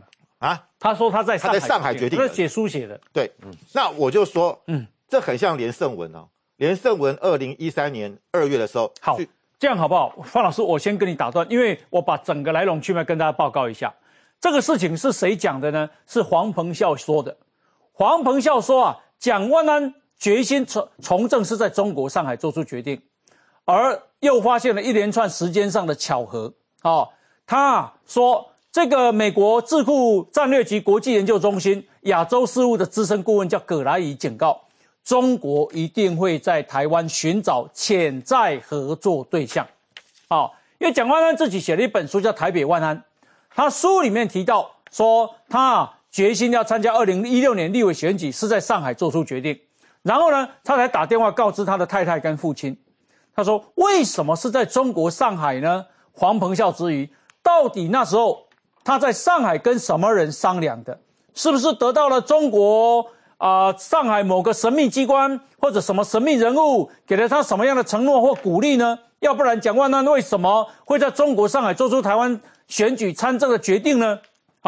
啊？ 他说他在上海决定， 他写书写的。 对，那我就说，这很像连胜文哦。连胜文2013年2月的时候， 好，这样好不好？方老师，我先跟你打断，因为我把整个来龙去脉跟大家报告一下。这个事情是谁讲的呢？是黄鹏孝说的。黄鹏孝说啊，蒋万安决心从政是在中国上海做出决定，而又发现了一连串时间上的巧合。他说这个美国智库战略及国际研究中心亚洲事务的资深顾问叫葛莱仪警告，中国一定会在台湾寻找潜在合作对象。因为蒋万安自己写了一本书叫《台北万安》，他书里面提到说他决心要参加2016年立委选举是在上海做出决定，然后呢他才打电话告知他的太太跟父亲。他说为什么是在中国上海呢？黄鹏孝质疑，到底那时候他在上海跟什么人商量的？是不是得到了中国上海某个神秘机关或者什么神秘人物给了他什么样的承诺或鼓励呢？要不然蒋万安为什么会在中国上海做出台湾选举参政的决定呢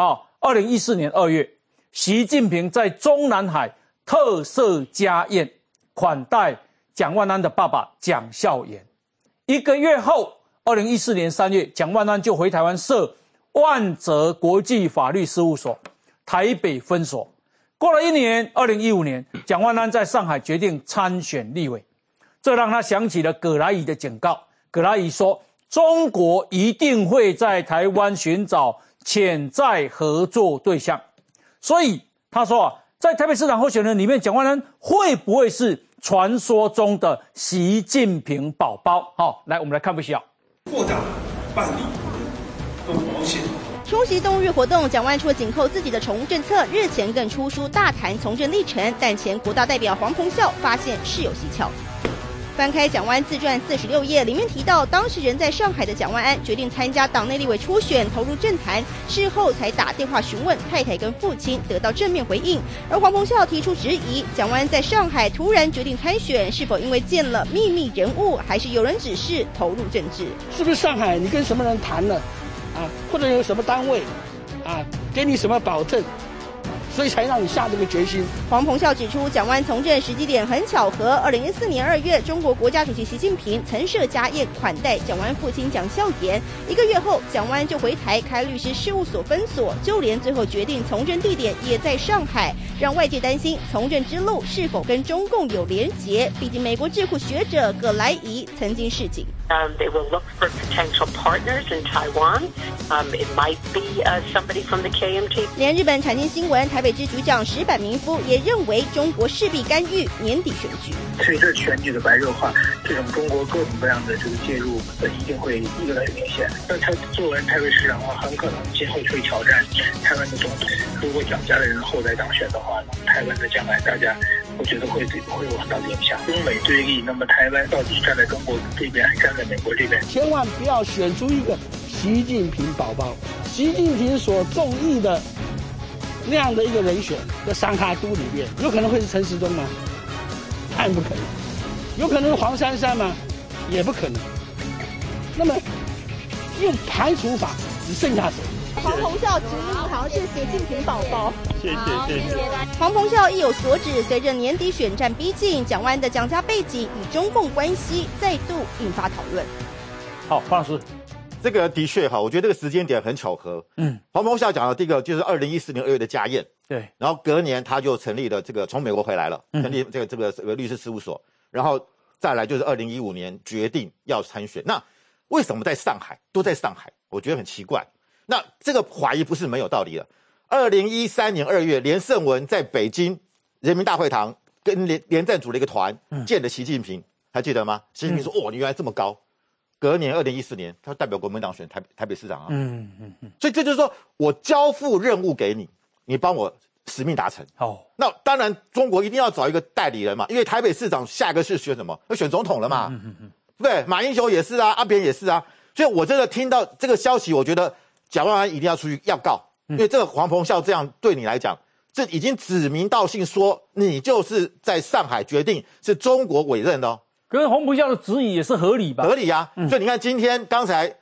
？2014年2月，习近平在中南海特设家宴款待蒋万安的爸爸蒋孝严。1个月后，2014年3月，蒋万安就回台湾设万泽国际法律事务所台北分所。过了1年，2015年，蒋万安在上海决定参选立委，这让他想起了葛莱仪的警告。葛莱仪说，中国一定会在台湾寻找潜在合作对象。所以他说在台北市长候选人里面，蒋万安会不会是传说中的习近平宝宝？来，我们来看部戏扩大办理动物保险。 出席动物日活动，蒋万安除了紧扣自己的宠物政策，日前更出书大谈从政历程。但前国大代表黄鹏孝发现事有蹊跷。翻开蒋万安自传46页，里面提到，当时人在上海的蒋万安决定参加党内立委初选，投入政坛，事后才打电话询问太太跟父亲，得到正面回应。而黄鹏孝提出质疑，蒋万安在上海突然决定参选，是否因为见了秘密人物，还是有人指示投入政治？ 是不是上海你跟什么人谈了或者有什么单位给你什么保证，所以才让你下这个决心。 黄鹏孝指出，蒋万安从政时机点很巧合。2014年2月，中国国家主席习近平曾设家宴款待蒋万安父亲蒋孝严。1个月后，蒋万安就回台开律师事务所分所，就连最后决定从政地点也在上海，让外界担心从政之路是否跟中共有连结。毕竟美国智库学者葛莱仪曾经示警。 They will look for potential partners in Taiwan. It might be somebody from the KMT. 连日本产经新闻台北支局长石坂明夫也认为，中国势必干预年底选举。 随着选举的白热化，这种中国各种各样的这个介入，一定会越来越明显。那他作为台北市长的话，很可能今后会挑战台湾的总统。如果蒋家的人后来当选的话，台湾的将来大家，我觉得会有很大的影响。中美对立，那么台湾到底站在中国这边还是站在美国这边？ 千万不要选出一个习近平宝宝，习近平所中意的那样的一个人选，在三卡都里面，有可能会是陈时中吗？当然不可能。有可能是黄珊珊吗？也不可能。那么用排除法，只剩下谁？ 黄鹏孝指你好像是习近平宝宝。 谢谢。 黄鹏孝意有所指，随着年底选战逼近，蒋万安的蒋家背景与中共关系再度引发讨论。 好，方老师， 这个的确我觉得这个时间点很巧合。黄鹏孝讲的第一个就是2014年2月的家宴， 对， 然后隔年他就成立了这个从美国回来了，成立这个律师事务所，然后再来就是2015年决定要参选。那为什么在上海都在上海？我觉得很奇怪。那这个怀疑不是没有道理的。2013年2月，连胜文在北京人民大会堂跟连战组了一个团，见了习近平，还记得吗？习近平说：“你原来这么高。”隔年2014年，他代表国民党选台北市长啊。所以这就是说我交付任务给你，你帮我使命达成。那当然中国一定要找一个代理人嘛，因为台北市长下一个是选什么？要选总统了嘛。对，马英九也是啊，阿扁也是啊。所以我真的听到这个消息，我觉得蒋万安一定要出去要告，因为这个黄鹏孝这样对你来讲，这已经指名道姓说你就是在上海决定是中国委任的哦。 可是黄鹏孝的质疑也是合理吧？ 合理啊。所以你看今天刚才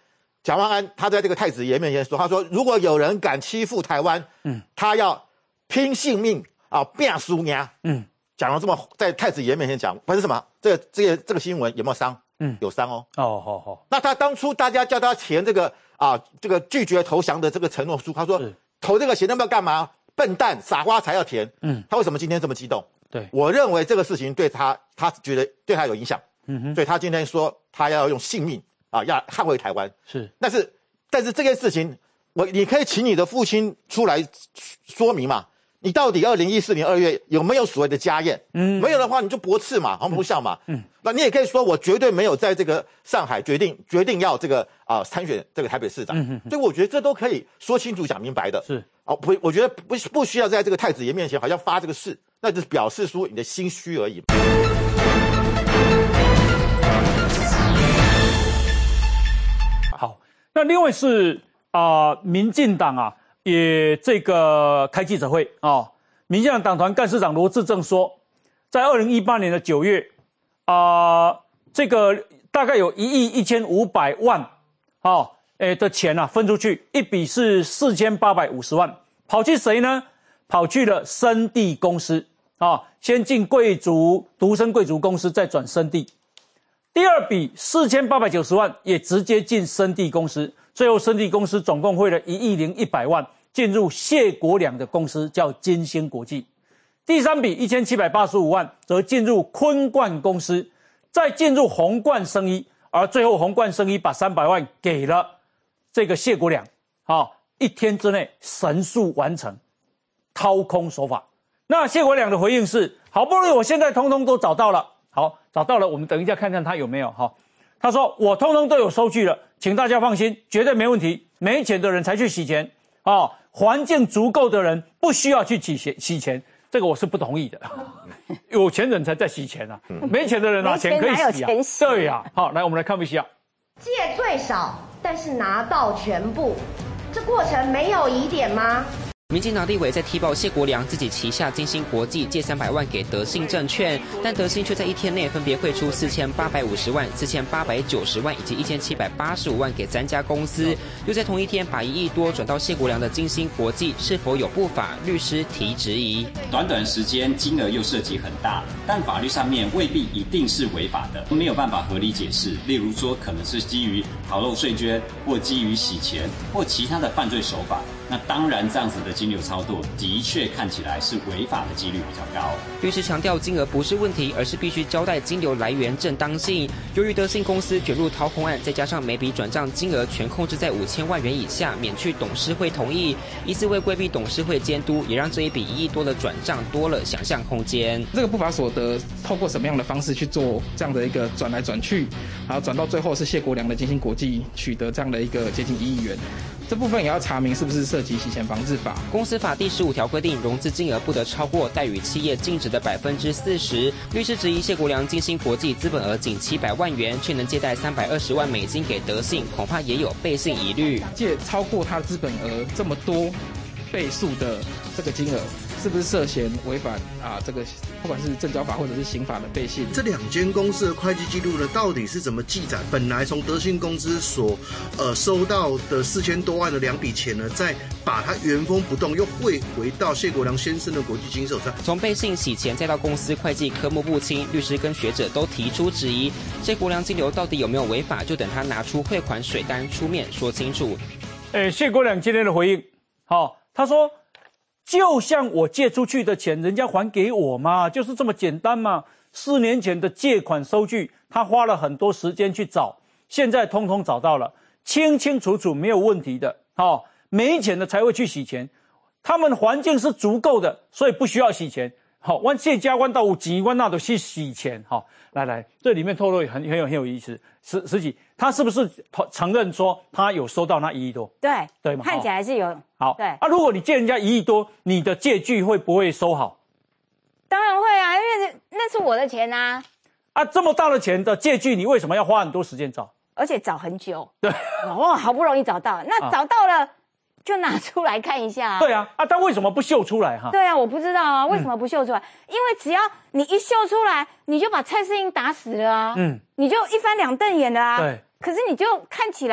蒋万安他在这个太子爷面前说，他说如果有人敢欺负台湾，他要拼性命啊，变输娘。讲了这么在太子爷面前讲，不是什么这个新闻有没有伤？有伤哦。好。那他当初大家叫他填这个拒绝投降的这个承诺书，他说投这个写那么干嘛？笨蛋傻瓜才要填。他为什么今天这么激动？对，我认为这个事情对他觉得对他有影响。所以他今天说他要用性命要捍卫台湾。是，但是这件事情，你可以请你的父亲出来说明嘛？你到底2014年2月有没有所谓的家宴？没有的话你就驳斥嘛，不孝嘛。那你也可以说我绝对没有在这个上海决定要这个参选这个台北市长。所以我觉得这都可以说清楚讲明白的。是我觉得不需要在这个太子爷面前好像发这个誓，那就是表示出你的心虚而已。 好，那另外是民进党也这个开记者会民进党党团干事长罗致政说，在2018年的9月这个大概有1亿1500万的钱分出去，一笔是4850万，跑去谁呢？跑去了生地公司先进贵族独生贵族公司，再转生地。第二笔4890万也直接进生地公司，最后生地公司总共汇了1亿0100万进入谢国良的公司，叫金星国际。第三笔1785万则进入坤冠公司，再进入宏冠生医，而最后宏冠生医把300万给了这个谢国良，一天之内神速完成，掏空手法。那谢国良的回应是，好不容易我现在通通都找到了，好，找到了，我们等一下看看他有没有。他说我通通都有收据了，请大家放心，绝对没问题，没钱的人才去洗钱环境足够的人不需要去洗钱，这个我是不同意的。有钱人才在洗钱没钱的人拿钱可以洗对呀。好，来我们来看一下， 借最少，但是拿到全部，这过程没有疑点吗？ 民进党立委在踢爆谢国良自己旗下金星国际借300万给德信证券，但德信却在1天内分别汇出4850万、4890万以及1785万给3家公司，又在同一天把1亿多转到谢国良的金星国际，是否有不法？律师提质疑。 短短时间金额又涉及很大，但法律上面未必一定是违法的，没有办法合理解释。例如说，可能是基于逃漏税捐，或基于洗钱，或其他的犯罪手法。那当然，这样子的金流操作的确看起来是违法的几率比较高。 律师强调，金额不是问题，而是必须交代金流来源正当性。由于德信公司卷入掏空案，再加上每笔转账金额全控制在5000万元以下，免去董事会同意，疑似为规避董事会监督，也让这一笔1亿多的转账多了想象空间。 这个不法所得透过什么样的方式去做这样的一个转来转去，然后转到最后是谢国良的金星国际取得这样的一个接近1亿元。这部分也要查明是不是涉及洗钱防治法。 公司法第15条规定，融资金额不得超过贷与企业净值的40%。律师质疑谢国良金星国际资本额仅700万元，却能借贷320万美金给德信，恐怕也有背信疑虑。 借超过他的资本额这么多倍数的这个金额，是不是涉嫌违反这个不管是证交法或者是刑法的背信？ 这2间公司的会计记录呢，到底是怎么记载？本来从德信公司所收到的4000多万的2笔钱呢，再把它原封不动又汇回到谢国良先生的国际金手上。 从背信洗钱再到公司会计科目不清，律师跟学者都提出质疑，谢国良金流到底有没有违法？就等他拿出汇款水单出面说清楚。 谢国良今天的回应，他说，就像我借出去的钱，人家还给我嘛，就是这么简单嘛。4年前的借款收据，他花了很多时间去找，现在通通找到了，清清楚楚，没有问题的。没钱的才会去洗钱，他们环境是足够的，所以不需要洗钱。我谢家关到有钱，我那都去洗钱。来，这里面透露很有意思。实际他是不是承认说他有收到那1亿多？对吗？ 看起来是有。 好，对如果你借人家1亿多，你的借据会不会收好？ 当然会啊，因为那是我的钱啊。 这么大的钱的借据，你为什么要花很多时间找？ 而且找很久。 对， 好不容易找到，那找到了。就拿出来看一下。 对啊，但为什么不秀出来哈？ 对啊，我不知道啊，为什么不秀出来？因为只要你一秀出来，你就把蔡适应打死了啊，你就一翻2瞪眼了啊。对。可是你就看起来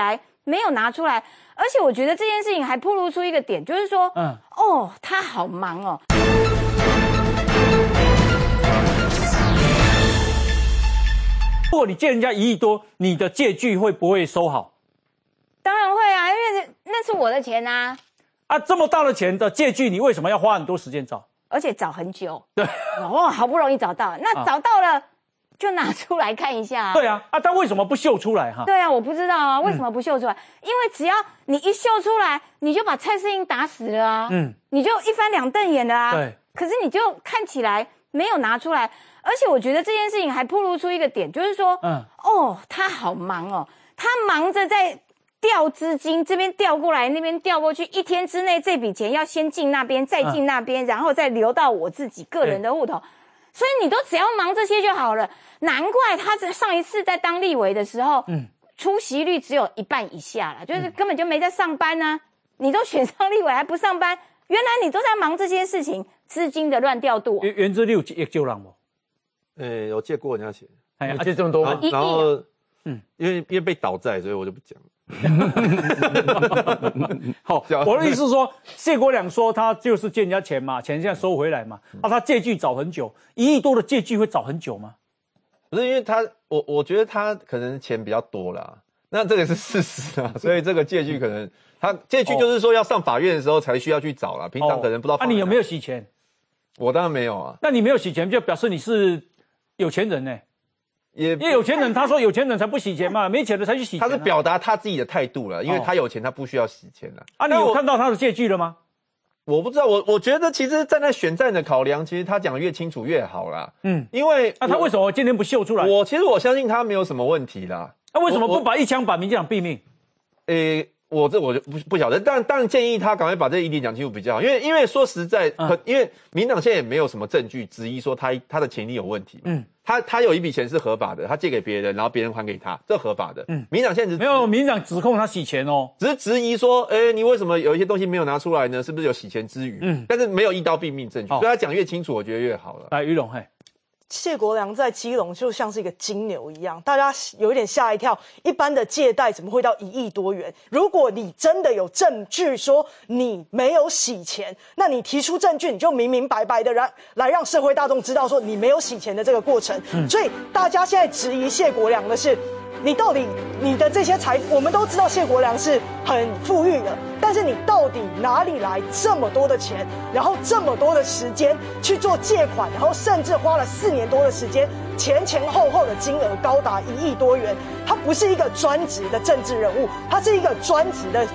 没有拿出来，而且我觉得这件事情还暴露出一个点，就是说，他好忙哦。 如果你借人家1亿多，你的借据会不会收好？ 当然会啊，因为那是我的钱啊。 这么大的钱的借据，你为什么要花很多时间找？ 而且找很久。 对， 好不容易找到，那找到了就拿出来看一下。 对啊，但为什么不秀出来哈？ 对啊，我不知道啊，为什么不秀出来？因为只要你一秀出来，你就把蔡适应打死了啊。你就一翻两瞪眼了啊。 对。可是你就看起来没有拿出来，而且我觉得这件事情还暴露出一个点，就是说，他好忙哦，他忙着在调资金，这边调过来，那边调过去，1天之内这笔钱要先进那边，再进那边，然后再流到我自己个人的户头，所以你都只要忙这些就好了。难怪他上一次在当立委的时候，出席率只有1半以下啦，就是根本就没在上班啊。你都选上立委还不上班，原来你都在忙这些事情，资金的乱调度。 原之6亿救人不？ 有借过人家钱， 借这么多， 然后因为被倒债，所以我就不讲。 好，我的意思是说，谢国梁说他就是借人家钱嘛，钱现在收回来嘛，他借据找很久，1亿多的借据会找很久吗？ 不是，因为我觉得他可能钱比较多啦，那这个是事实啊，所以这个借据可能他借据就是说要上法院的时候才需要去找啦，平常可能不知道。 你有没有洗钱？ 我当然没有啊。 那你没有洗钱，就表示你是有钱人呢。因为有钱人，他说有钱人才不洗钱嘛，没钱的才去洗钱。 他是表达他自己的态度了，因为他有钱，他不需要洗钱了。 你有看到他的借据了吗？ 我不知道，我觉得其实站在选战的考量，其实他讲越清楚越好啦。因为他为什么今天不秀出来？ 其实我相信他没有什么问题啦。 为什么不把一枪把民进党毙命？ 我就不晓得，当然建议他赶快把这一点讲清楚比较好，因为说实在，因为民党现在也没有什么证据质疑说他的钱一定有问题。他有一笔钱是合法的，他借给别人，然后别人还给他，这合法的。民党现在没有，民党指控他洗钱哦， 只是质疑说，你为什么有一些东西没有拿出来呢？是不是有洗钱之余？但是没有一刀毙命证据，所以他讲越清楚，我觉得越好了。 来，于龙， 谢国梁在基隆就像是一个金牛一样，大家有一点吓一跳。一般的借贷怎么会到1亿多元？如果你真的有证据说你没有洗钱，那你提出证据，你就明明白白的来让社会大众知道说你没有洗钱的这个过程。所以大家现在质疑谢国梁的是，你到底你的这些财，我们都知道谢国梁是很富裕的，但是你到底哪里来这么多的钱，然后这么多的时间去做借款，然后甚至花了4年多的时间，前后的金额高达1亿多元。他不是一个专职的政治人物，他是一个专职的